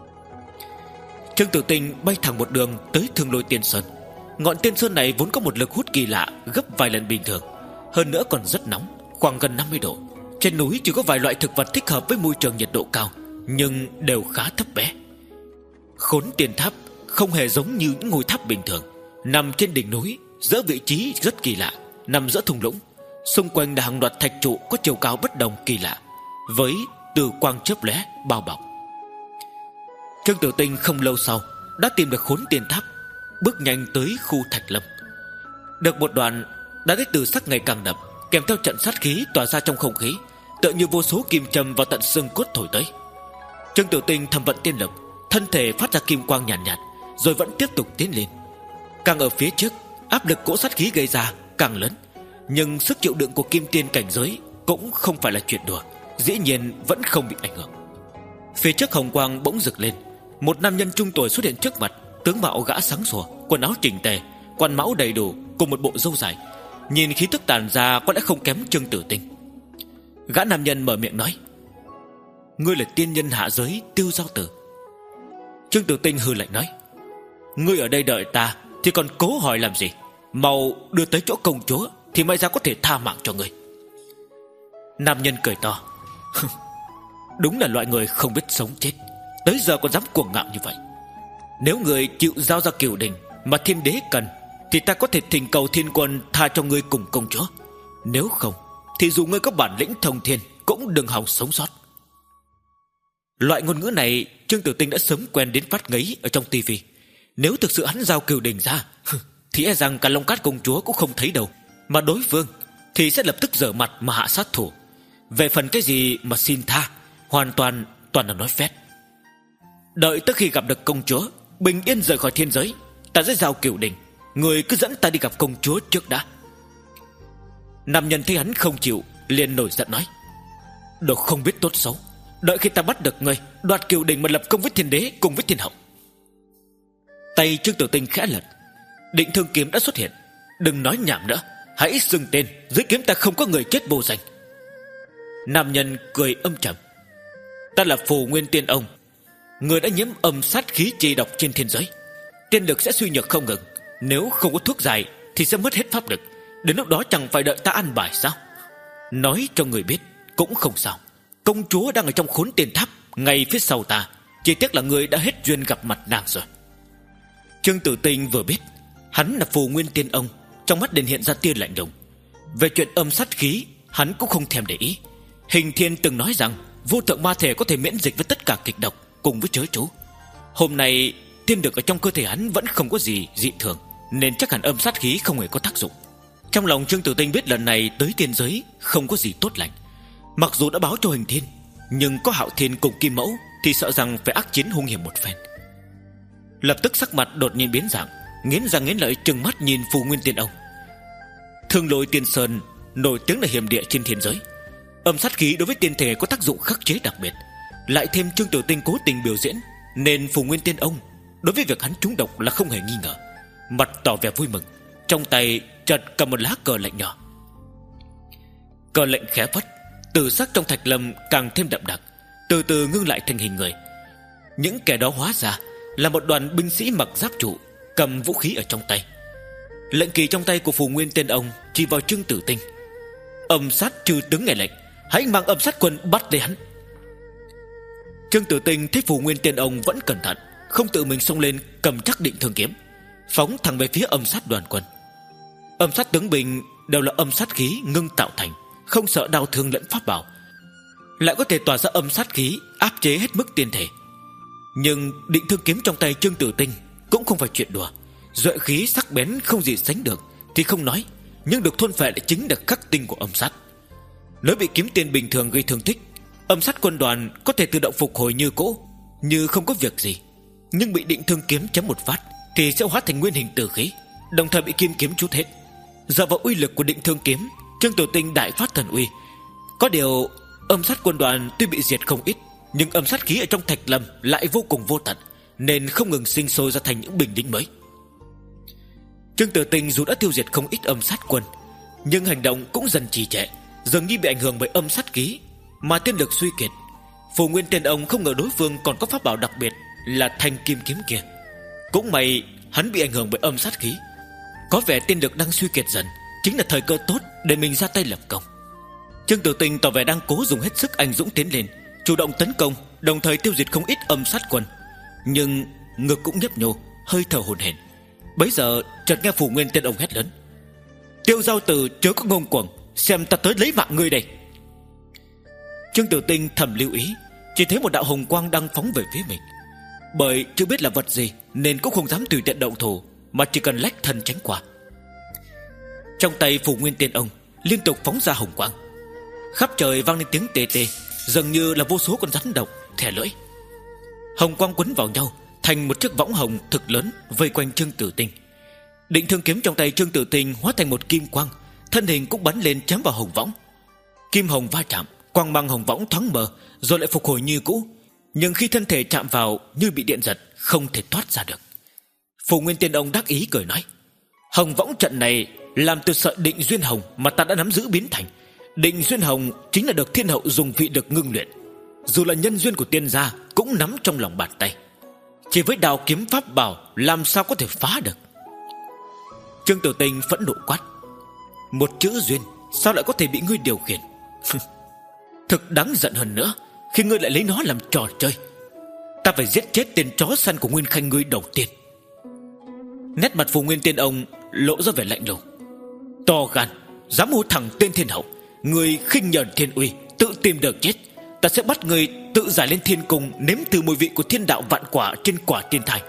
Speaker 1: Trương Tử Tinh bay thẳng một đường tới Thương Lôi Tiên Sơn. Ngọn tiên sơn này vốn có một lực hút kỳ lạ, gấp vài lần bình thường, hơn nữa còn rất nóng, khoảng gần năm mươi độ. Trên núi chỉ có vài loại thực vật thích hợp với môi trường nhiệt độ cao, nhưng đều khá thấp bé. Khốn Tiên Tháp không hề giống như những ngôi tháp bình thường, nằm trên đỉnh núi, giữa vị trí rất kỳ lạ, nằm giữa thung lũng. Xung quanh là hàng loạt thạch trụ có chiều cao bất đồng kỳ lạ, với từ quang chớp lóe bao bọc. Trương Tử Tinh không lâu sau đã tìm được Khốn Tiên Tháp, bước nhanh tới khu Thạch Lâm. Được một đoạn đã thấy từ sắc ngày càng đậm, kèm theo trận sát khí tỏa ra trong không khí, tựa như vô số kim châm vào tận xương cốt thổi tới. Trương Tử Tinh thầm vận tiên lực, thân thể phát ra kim quang nhàn nhạt, nhạt, rồi vẫn tiếp tục tiến lên. Càng ở phía trước, áp lực cỗ sát khí gây ra càng lớn, nhưng sức chịu đựng của kim tiên cảnh giới cũng không phải là chuyện đùa, dĩ nhiên vẫn không bị ảnh hưởng. Phía trước hồng quang bỗng rực lên, một nam nhân trung tuổi xuất hiện trước mặt. Tướng mạo gã sáng sủa, quần áo chỉnh tề, quan mão đầy đủ, cùng một bộ râu dài, nhìn khí tức tàn ra có lẽ không kém Trương Tử Tinh. Gã nam nhân mở miệng nói: ngươi là tiên nhân hạ giới Tiêu Giao Tử. Trương Tử Tinh hừ lạnh nói: ngươi ở đây đợi ta thì còn cố hỏi làm gì, mau đưa tới chỗ công chúa thì may ra có thể tha mạng cho ngươi. Nam nhân cười to: đúng là loại người không biết sống chết, tới giờ còn dám cuồng ngạo như vậy. Nếu người chịu giao ra Cửu Đình mà thiên đế cần, thì ta có thể thỉnh cầu thiên quân tha cho ngươi cùng công chúa. Nếu không thì dù ngươi có bản lĩnh thông thiên cũng đừng hòng sống sót. Loại ngôn ngữ này Trương Tử Tinh đã sớm quen đến phát ngấy ở trong tivi. Nếu thực sự hắn giao Cửu Đình ra thì e rằng cả Long Cát công chúa cũng không thấy đâu, mà đối phương thì sẽ lập tức giở mặt mà hạ sát thủ. Về phần cái gì mà xin tha, hoàn toàn toàn là nói phét. Đợi tới khi gặp được công chúa, bình yên rời khỏi thiên giới, ta sẽ giao Cửu Đình, người cứ dẫn ta đi gặp công chúa trước đã. Nam nhân thấy hắn không chịu, liền nổi giận nói: đồ không biết tốt xấu, đợi khi ta bắt được ngươi, đoạt Cửu Đình mà lập công với thiên đế cùng với thiên hậu. Tay Trương Tử Tinh khẽ lật, định thương kiếm đã xuất hiện. Đừng nói nhảm nữa, hãy xưng tên, dưới kiếm ta không có người chết vô danh. Nam nhân cười âm trầm: ta là Phù Nguyên Tiên Ông, người đã nhiễm âm sát khí trì độc trên thiên giới, tiên lực sẽ suy nhược không ngừng, nếu không có thuốc giải thì sẽ mất hết pháp lực. Đến lúc đó chẳng phải đợi ta ăn bài sao? Nói cho người biết cũng không sao, công chúa đang ở trong Khốn Tiên Tháp ngay phía sau ta, chỉ tiếc là người đã hết duyên gặp mặt nàng rồi. Trương Tử Tinh vừa biết hắn là Phù Nguyên Tiên Ông, trong mắt liền hiện ra tia lạnh lùng. Về chuyện âm sát khí hắn cũng không thèm để ý. Hình Thiên từng nói rằng vô thượng ma thể có thể miễn dịch với tất cả kịch độc cùng với chớ chú. Hôm nay tiên lực ở trong cơ thể hắn vẫn không có gì dị thường, nên chắc hẳn âm sát khí không hề có tác dụng. Trong lòng Trương Tử Tinh biết lần này tới tiên giới không có gì tốt lành. Mặc dù đã báo cho Hình Thiên, nhưng có Hạo Thiên cùng Kim Mẫu thì sợ rằng phải ác chiến hung hiểm một phen. Lập tức sắc mặt đột nhiên biến dạng, nghiến răng nghiến lợi trừng mắt nhìn Phù Nguyên Tiên Ông. Thương Lôi Tiên Sơn nổi tiếng là hiểm địa trên thiên giới, âm sát khí đối với tiên thể có tác dụng khắc chế đặc biệt. Lại thêm Trương Tử Tinh cố tình biểu diễn, nên Phù Nguyên Tiên Ông đối với việc hắn trúng độc là không hề nghi ngờ. Mặt tỏ vẻ vui mừng, trong tay chợt cầm một lá cờ lệnh nhỏ. Cờ lệnh khẽ phất, tử sắc trong thạch lâm càng thêm đậm đặc, từ từ ngưng lại thành hình người. Những kẻ đó hóa ra là một đoàn binh sĩ mặc giáp trụ, cầm vũ khí ở trong tay. Lệnh kỳ trong tay của Phù Nguyên Tiên Ông chỉ vào Trương Tử Tinh. Âm sát trừ tướng nghe lệnh, hãy mang âm sát quân bắt lấy hắn. Trương Tử Tinh thấy Phù Nguyên Tiên Ông vẫn cẩn thận, không tự mình xông lên cầm chắc định thương kiếm, phóng thẳng về phía âm sát đoàn quân. Âm sát tướng binh đều là âm sát khí ngưng tạo thành, không sợ đau thương lẫn pháp bảo, lại có thể tỏa ra âm sát khí áp chế hết mức tiên thể. Nhưng định thương kiếm trong tay Trương Tử Tinh cũng không phải chuyện đùa. Duệ khí sắc bén không gì sánh được thì không nói, nhưng được thôn phệ lại chính là khắc tinh của âm sát. Nếu bị kiếm tiên bình thường gây thương tích, âm sát quân đoàn có thể tự động phục hồi như cũ, như không có việc gì. Nhưng bị định thương kiếm chém một phát thì sẽ hóa thành nguyên hình tử khí, đồng thời bị kim kiếm trút hết. Dựa vào uy lực của định thương kiếm, Trương Tử Tinh đại phát thần uy. Có điều âm sát quân đoàn tuy bị diệt không ít, nhưng âm sát khí ở trong thạch lâm lại vô cùng vô tận, nên không ngừng sinh sôi ra thành những binh lính mới. Trương Tử Tinh dù đã tiêu diệt không ít âm sát quân, nhưng hành động cũng dần trì trệ, dường như bị ảnh hưởng bởi âm sát khí mà tiên lực suy kiệt. Phù Nguyên Tiên Ông không ngờ đối phương còn có pháp bảo đặc biệt là thanh kim kiếm kia. Cũng may hắn bị ảnh hưởng bởi âm sát khí, có vẻ tiên lực đang suy kiệt dần, chính là thời cơ tốt để mình ra tay lập công. Trương Tử Tinh tỏ vẻ đang cố dùng hết sức anh dũng tiến lên, chủ động tấn công, đồng thời tiêu diệt không ít âm sát quân. Nhưng ngực cũng nhấp nhô, hơi thở hổn hển. Bấy giờ chợt nghe Phù Nguyên Tiên Ông hét lớn: Tiêu Giao Tử chớ có ngông cuồng, xem ta tới lấy mạng ngươi đây. Trương Tử Tinh thầm lưu ý, chỉ thấy một đạo hồng quang đang phóng về phía mình. Bởi chưa biết là vật gì nên cũng không dám tùy tiện động thủ, mà chỉ cần lách thân tránh qua. Trong tay Phù Nguyên Tiên Ông liên tục phóng ra hồng quang, khắp trời vang lên tiếng tê tê, dường như là vô số con rắn độc thè lưỡi. Hồng quang quấn vào nhau thành một chiếc võng hồng thực lớn vây quanh Trương Tử Tinh. Định thương kiếm trong tay Trương Tử Tinh hóa thành một kim quang, thân hình cũng bắn lên chém vào hồng võng. Kim hồng va chạm, quang mang hồng võng thoáng mờ rồi lại phục hồi như cũ, nhưng khi thân thể chạm vào như bị điện giật, không thể thoát ra được. Phù Nguyên Tiên Ông đắc ý cười nói: Hồng võng trận này làm từ sợi định duyên hồng mà ta đã nắm giữ biến thành. Định duyên hồng chính là được thiên hậu dùng vị lực ngưng luyện, dù là nhân duyên của tiên gia cũng nắm trong lòng bàn tay. Chỉ với đào kiếm pháp bảo làm sao có thể phá được. Trương Tử Tinh phẫn nộ quát: Một chữ duyên sao lại có thể bị ngươi điều khiển? Thực đáng giận hơn nữa khi ngươi lại lấy nó làm trò chơi. Ta phải giết chết tên chó săn của Nguyên Khanh ngươi đầu tiên. Nét mặt Phù Nguyên Tiên Ông lộ ra vẻ lạnh lùng: To gan, dám hô thẳng tên thiên hậu, ngươi khinh nhẫn thiên uy, tự tìm đường chết. Ta sẽ bắt ngươi tự giải lên thiên cung, nếm từ mùi vị của thiên đạo vạn quả trên quả tiên thai.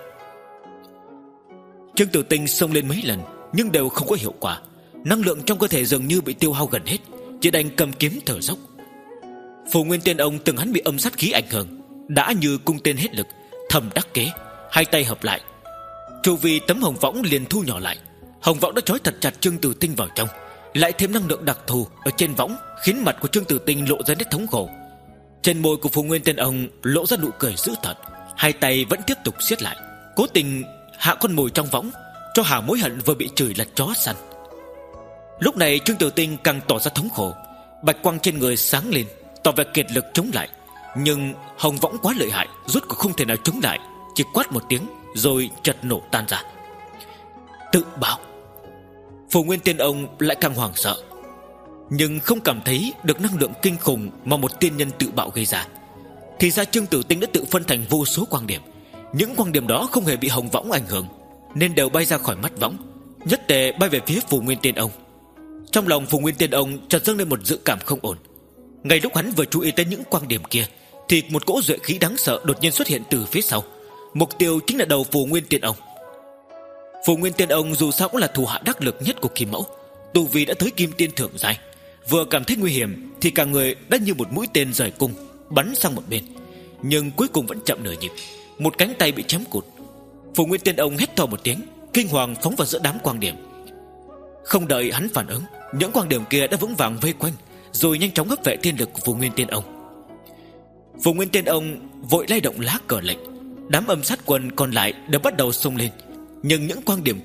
Speaker 1: Trương Tử Tinh xông lên mấy lần nhưng đều không có hiệu quả. Năng lượng trong cơ thể dường như bị tiêu hao gần hết, chỉ đành cầm kiếm thở dốc. Phù Nguyên Tiên Ông từng hắn bị âm sát khí ảnh hưởng, đã như cung tên hết lực, thầm đắc kế, hai tay hợp lại, chu vi tấm hồng võng liền thu nhỏ lại. Hồng võng đã trói thật chặt Trương Tử Tinh vào trong, lại thêm năng lượng đặc thù ở trên võng, khiến mặt của Trương Tử Tinh lộ ra nét thống khổ. Trên môi của Phù Nguyên Tiên Ông lộ ra nụ cười dữ tợn, hai tay vẫn tiếp tục siết lại, cố tình hạ con mồi trong võng, cho Hà Mối Hận vừa bị chửi là chó săn. Lúc này Trương Tử Tinh càng tỏ ra thống khổ, bạch quang trên người sáng lên, tỏ vẻ kiệt lực chống lại. Nhưng hồng võng quá lợi hại, rốt cuộc không thể nào chống lại, chỉ quát một tiếng rồi chợt nổ tan ra. Tự bảo. Phù Nguyên Tiên Ông lại càng hoảng sợ, nhưng không cảm thấy được năng lượng kinh khủng mà một tiên nhân tự bạo gây ra. Thì ra Trương Tử Tinh đã tự phân thành vô số quang điểm. Những quang điểm đó không hề bị hồng võng ảnh hưởng, nên đều bay ra khỏi mắt võng, nhất tề bay về phía Phù Nguyên Tiên Ông. Trong lòng Phù Nguyên Tiên Ông chợt dâng lên một dự cảm không ổn. Ngay lúc hắn vừa chú ý tới những quang điểm kia, thì một cỗ duệ khí đáng sợ đột nhiên xuất hiện từ phía sau. Mục tiêu chính là đầu Phù Nguyên Tiên Ông. Phù Nguyên Tiên Ông dù sao cũng là thủ hạ đắc lực nhất của Kim Mẫu, tu vi đã tới Kim Tiên thượng giai. Vừa cảm thấy nguy hiểm thì cả người đã như một mũi tên rời cung, bắn sang một bên, nhưng cuối cùng vẫn chậm nửa nhịp, một cánh tay bị chém cụt. Phù Nguyên Tiên Ông hét to một tiếng, kinh hoàng phóng vào giữa đám quang điểm. Không đợi hắn phản ứng, những quang điểm kia đã vững vàng vây quanh, rồi nhanh chóng hấp vệ thiên lực của Phù Nguyên Tiên Ông. Phù Nguyên Tiên Ông vội lay động lá cờ lệnh, đám âm sát quân còn lại đã bắt đầu xông lên, nhưng những quang điểm kia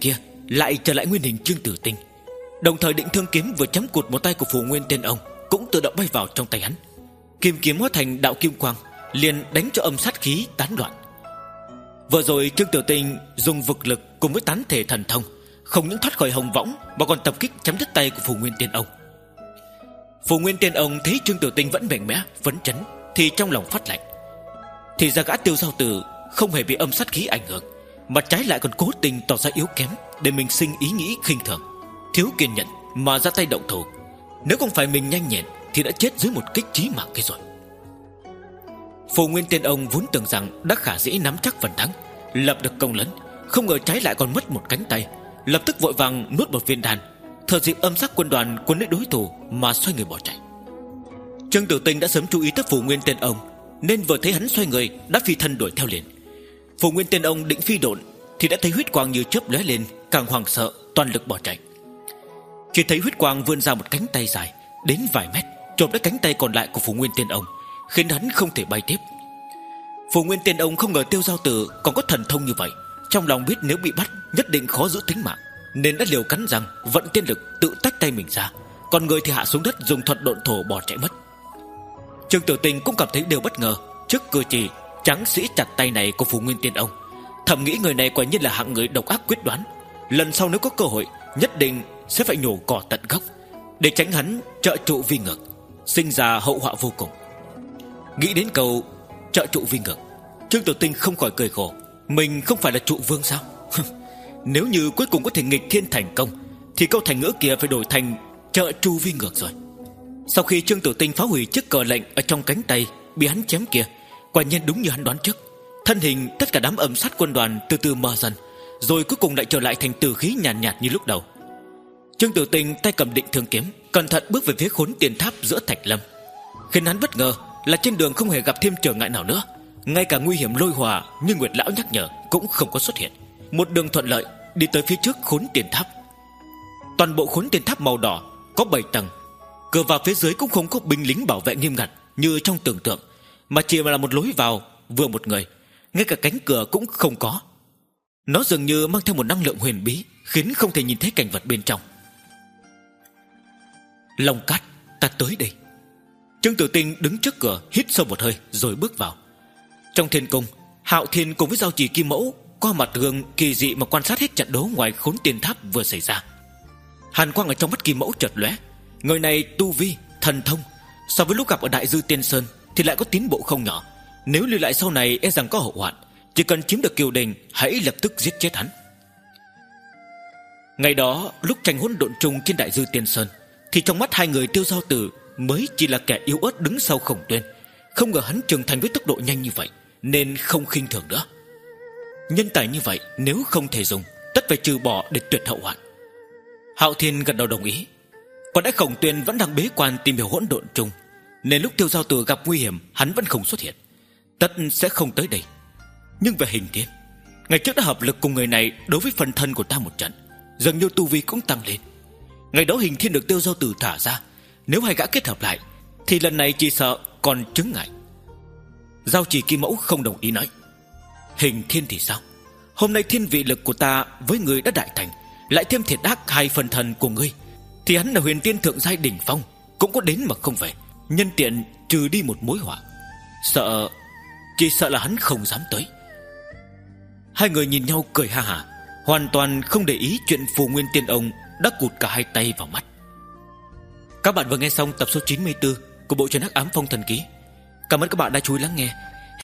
Speaker 1: lại trở lại nguyên hình Trương Tử Tinh. Đồng thời định thương kiếm vừa chém cụt một tay của Phù Nguyên Tiên Ông cũng tự động bay vào trong tay hắn. Kim kiếm hóa thành đạo kim quang, liền đánh cho âm sát khí tán loạn. Vừa rồi Trương Tử Tinh dùng vực lực cùng với tán thể thần thông, không những thoát khỏi hồng võng mà còn tập kích chém đứt tay của Phù Nguyên Tiên Ông. Phù Nguyên Tiên Ông thấy Trương Tử Tinh vẫn mạnh mẽ phấn chấn thì trong lòng phát lạnh. Thì ra gã Tiêu Giao Tử không hề bị âm sát khí ảnh hưởng, mà trái lại còn cố tình tỏ ra yếu kém để mình sinh ý nghĩ khinh thường, thiếu kiên nhẫn mà ra tay động thủ. Nếu không phải mình nhanh nhẹn thì đã chết dưới một kích chí mạng kia rồi. Phù Nguyên Tiên Ông vốn tưởng rằng đã khả dĩ nắm chắc phần thắng, lập được công lớn, không ngờ trái lại còn mất một cánh tay, lập tức vội vàng nuốt một viên đan, thừa dịp âm sắc quân đoàn quân lấy đối thủ mà xoay người bỏ chạy. Trương Tử Tinh đã sớm chú ý tới Phù Nguyên Tiên Ông, nên vừa thấy hắn xoay người đã phi thân đuổi theo liền. Phù Nguyên Tiên Ông định phi độn thì đã thấy huyết quang như chớp lóe lên, càng hoảng sợ toàn lực bỏ chạy. Chỉ thấy huyết quang vươn ra một cánh tay dài đến vài mét, chộp lấy cánh tay còn lại của Phù Nguyên Tiên Ông, khiến hắn không thể bay tiếp. Phù Nguyên Tiên Ông không ngờ Tiêu Giao Tử còn có thần thông như vậy, trong lòng biết nếu bị bắt nhất định khó giữ tính mạng, nên đã liều cắn răng vận tiên lực tự tách tay mình ra, còn người thì hạ xuống đất dùng thuật độn thổ bỏ chạy mất. Trương Tử Tinh cũng cảm thấy điều bất ngờ trước cử chỉ tráng sĩ chặt tay này của Phù Nguyên Tiên Ông, thầm nghĩ người này quả nhiên là hạng người độc ác quyết đoán, lần sau nếu có cơ hội nhất định sẽ phải nhổ cỏ tận gốc để tránh hắn trợ trụ vi ngược, sinh ra hậu họa vô cùng. Nghĩ đến câu trợ trụ vi ngược, Trương Tử Tinh không khỏi cười khổ. Mình không phải là trụ vương sao? Nếu như cuối cùng có thể nghịch thiên thành công thì câu thành ngữ kia phải đổi thành trợ trụ vi ngược rồi. Sau khi Trương Tử Tinh phá hủy chiếc cờ lệnh ở trong cánh tay bị hắn chém kia, quả nhiên đúng như hắn đoán trước, thân hình tất cả đám âm sát quân đoàn từ từ mờ dần, rồi cuối cùng lại trở lại thành tử khí nhàn nhạt, nhạt như lúc đầu. Trương Tử Tinh tay cầm định thương kiếm, cẩn thận bước về phía khốn tiền tháp giữa thạch lâm. Khiến hắn bất ngờ là trên đường không hề gặp thêm trở ngại nào nữa, ngay cả nguy hiểm lôi hỏa như Nguyệt lão nhắc nhở cũng không có xuất hiện. Một đường thuận lợi đi tới phía trước khốn tiền tháp. Toàn bộ khốn tiền tháp màu đỏ có bảy tầng, cửa vào phía dưới cũng không có binh lính bảo vệ nghiêm ngặt như trong tưởng tượng, mà chỉ là một lối vào vừa một người, ngay cả cánh cửa cũng không có. Nó dường như mang theo một năng lượng huyền bí, khiến không thể nhìn thấy cảnh vật bên trong. Long Cát, ta tới đây. Trương Tử Tinh đứng trước cửa, hít sâu một hơi rồi bước vào. Trong thiên cung, Hạo Thiên cùng với Giao Chỉ Kim Mẫu qua mặt gương kỳ dị mà quan sát hết trận đấu ngoài khốn tiền tháp vừa xảy ra. Hàn quang ở trong mắt Kim Mẫu chợt lóe. Người này tu vi, thần thông so với lúc gặp ở Đại Dư Tiên Sơn thì lại có tiến bộ không nhỏ. Nếu lưu lại sau này e rằng có hậu hoạn, chỉ cần chiếm được Kiều Đình hãy lập tức giết chết hắn. Ngày đó lúc tranh hỗn độn trùng trên Đại Dư Tiên Sơn thì trong mắt hai người Tiêu Giao Tử mới chỉ là kẻ yếu ớt đứng sau Khổng Tuyên. Không ngờ hắn trưởng thành với tốc độ nhanh như vậy, nên không khinh thường nữa. Nhân tài như vậy nếu không thể dùng, tất phải trừ bỏ để tuyệt hậu hoạn. Hạo Thiên gật đầu đồng ý. Còn đã Khổng Tuyên vẫn đang bế quan tìm hiểu hỗn độn trùng, nên lúc Tiêu Giao Tử gặp nguy hiểm hắn vẫn không xuất hiện, tất sẽ không tới đây. Nhưng về Hình Thiên, ngày trước đã hợp lực cùng người này đối với phần thân của ta một trận, dường như tu vi cũng tăng lên. Ngày đó Hình Thiên được Tiêu Giao Tử thả ra, nếu hai gã kết hợp lại thì lần này chỉ sợ còn chứng ngại. Giao Chỉ Kim Mẫu không đồng ý nói: Hình Thiên thì sao? Hôm nay thiên vị lực của ta với người đã đại thành, lại thêm thiệt ác hai phần thần của ngươi, thì hắn là huyền tiên thượng giai đỉnh phong cũng có đến mà không về, nhân tiện trừ đi một mối họa. Sợ, chỉ sợ là hắn không dám tới. Hai người nhìn nhau cười ha hả, hoàn toàn không để ý chuyện Phù Nguyên Tiên Ông đã cụt cả hai tay vào mắt. Các bạn vừa nghe xong tập số chín mươi tư của bộ truyện Hắc Ám Phong Thần Ký. Cảm ơn các bạn đã chú ý lắng nghe.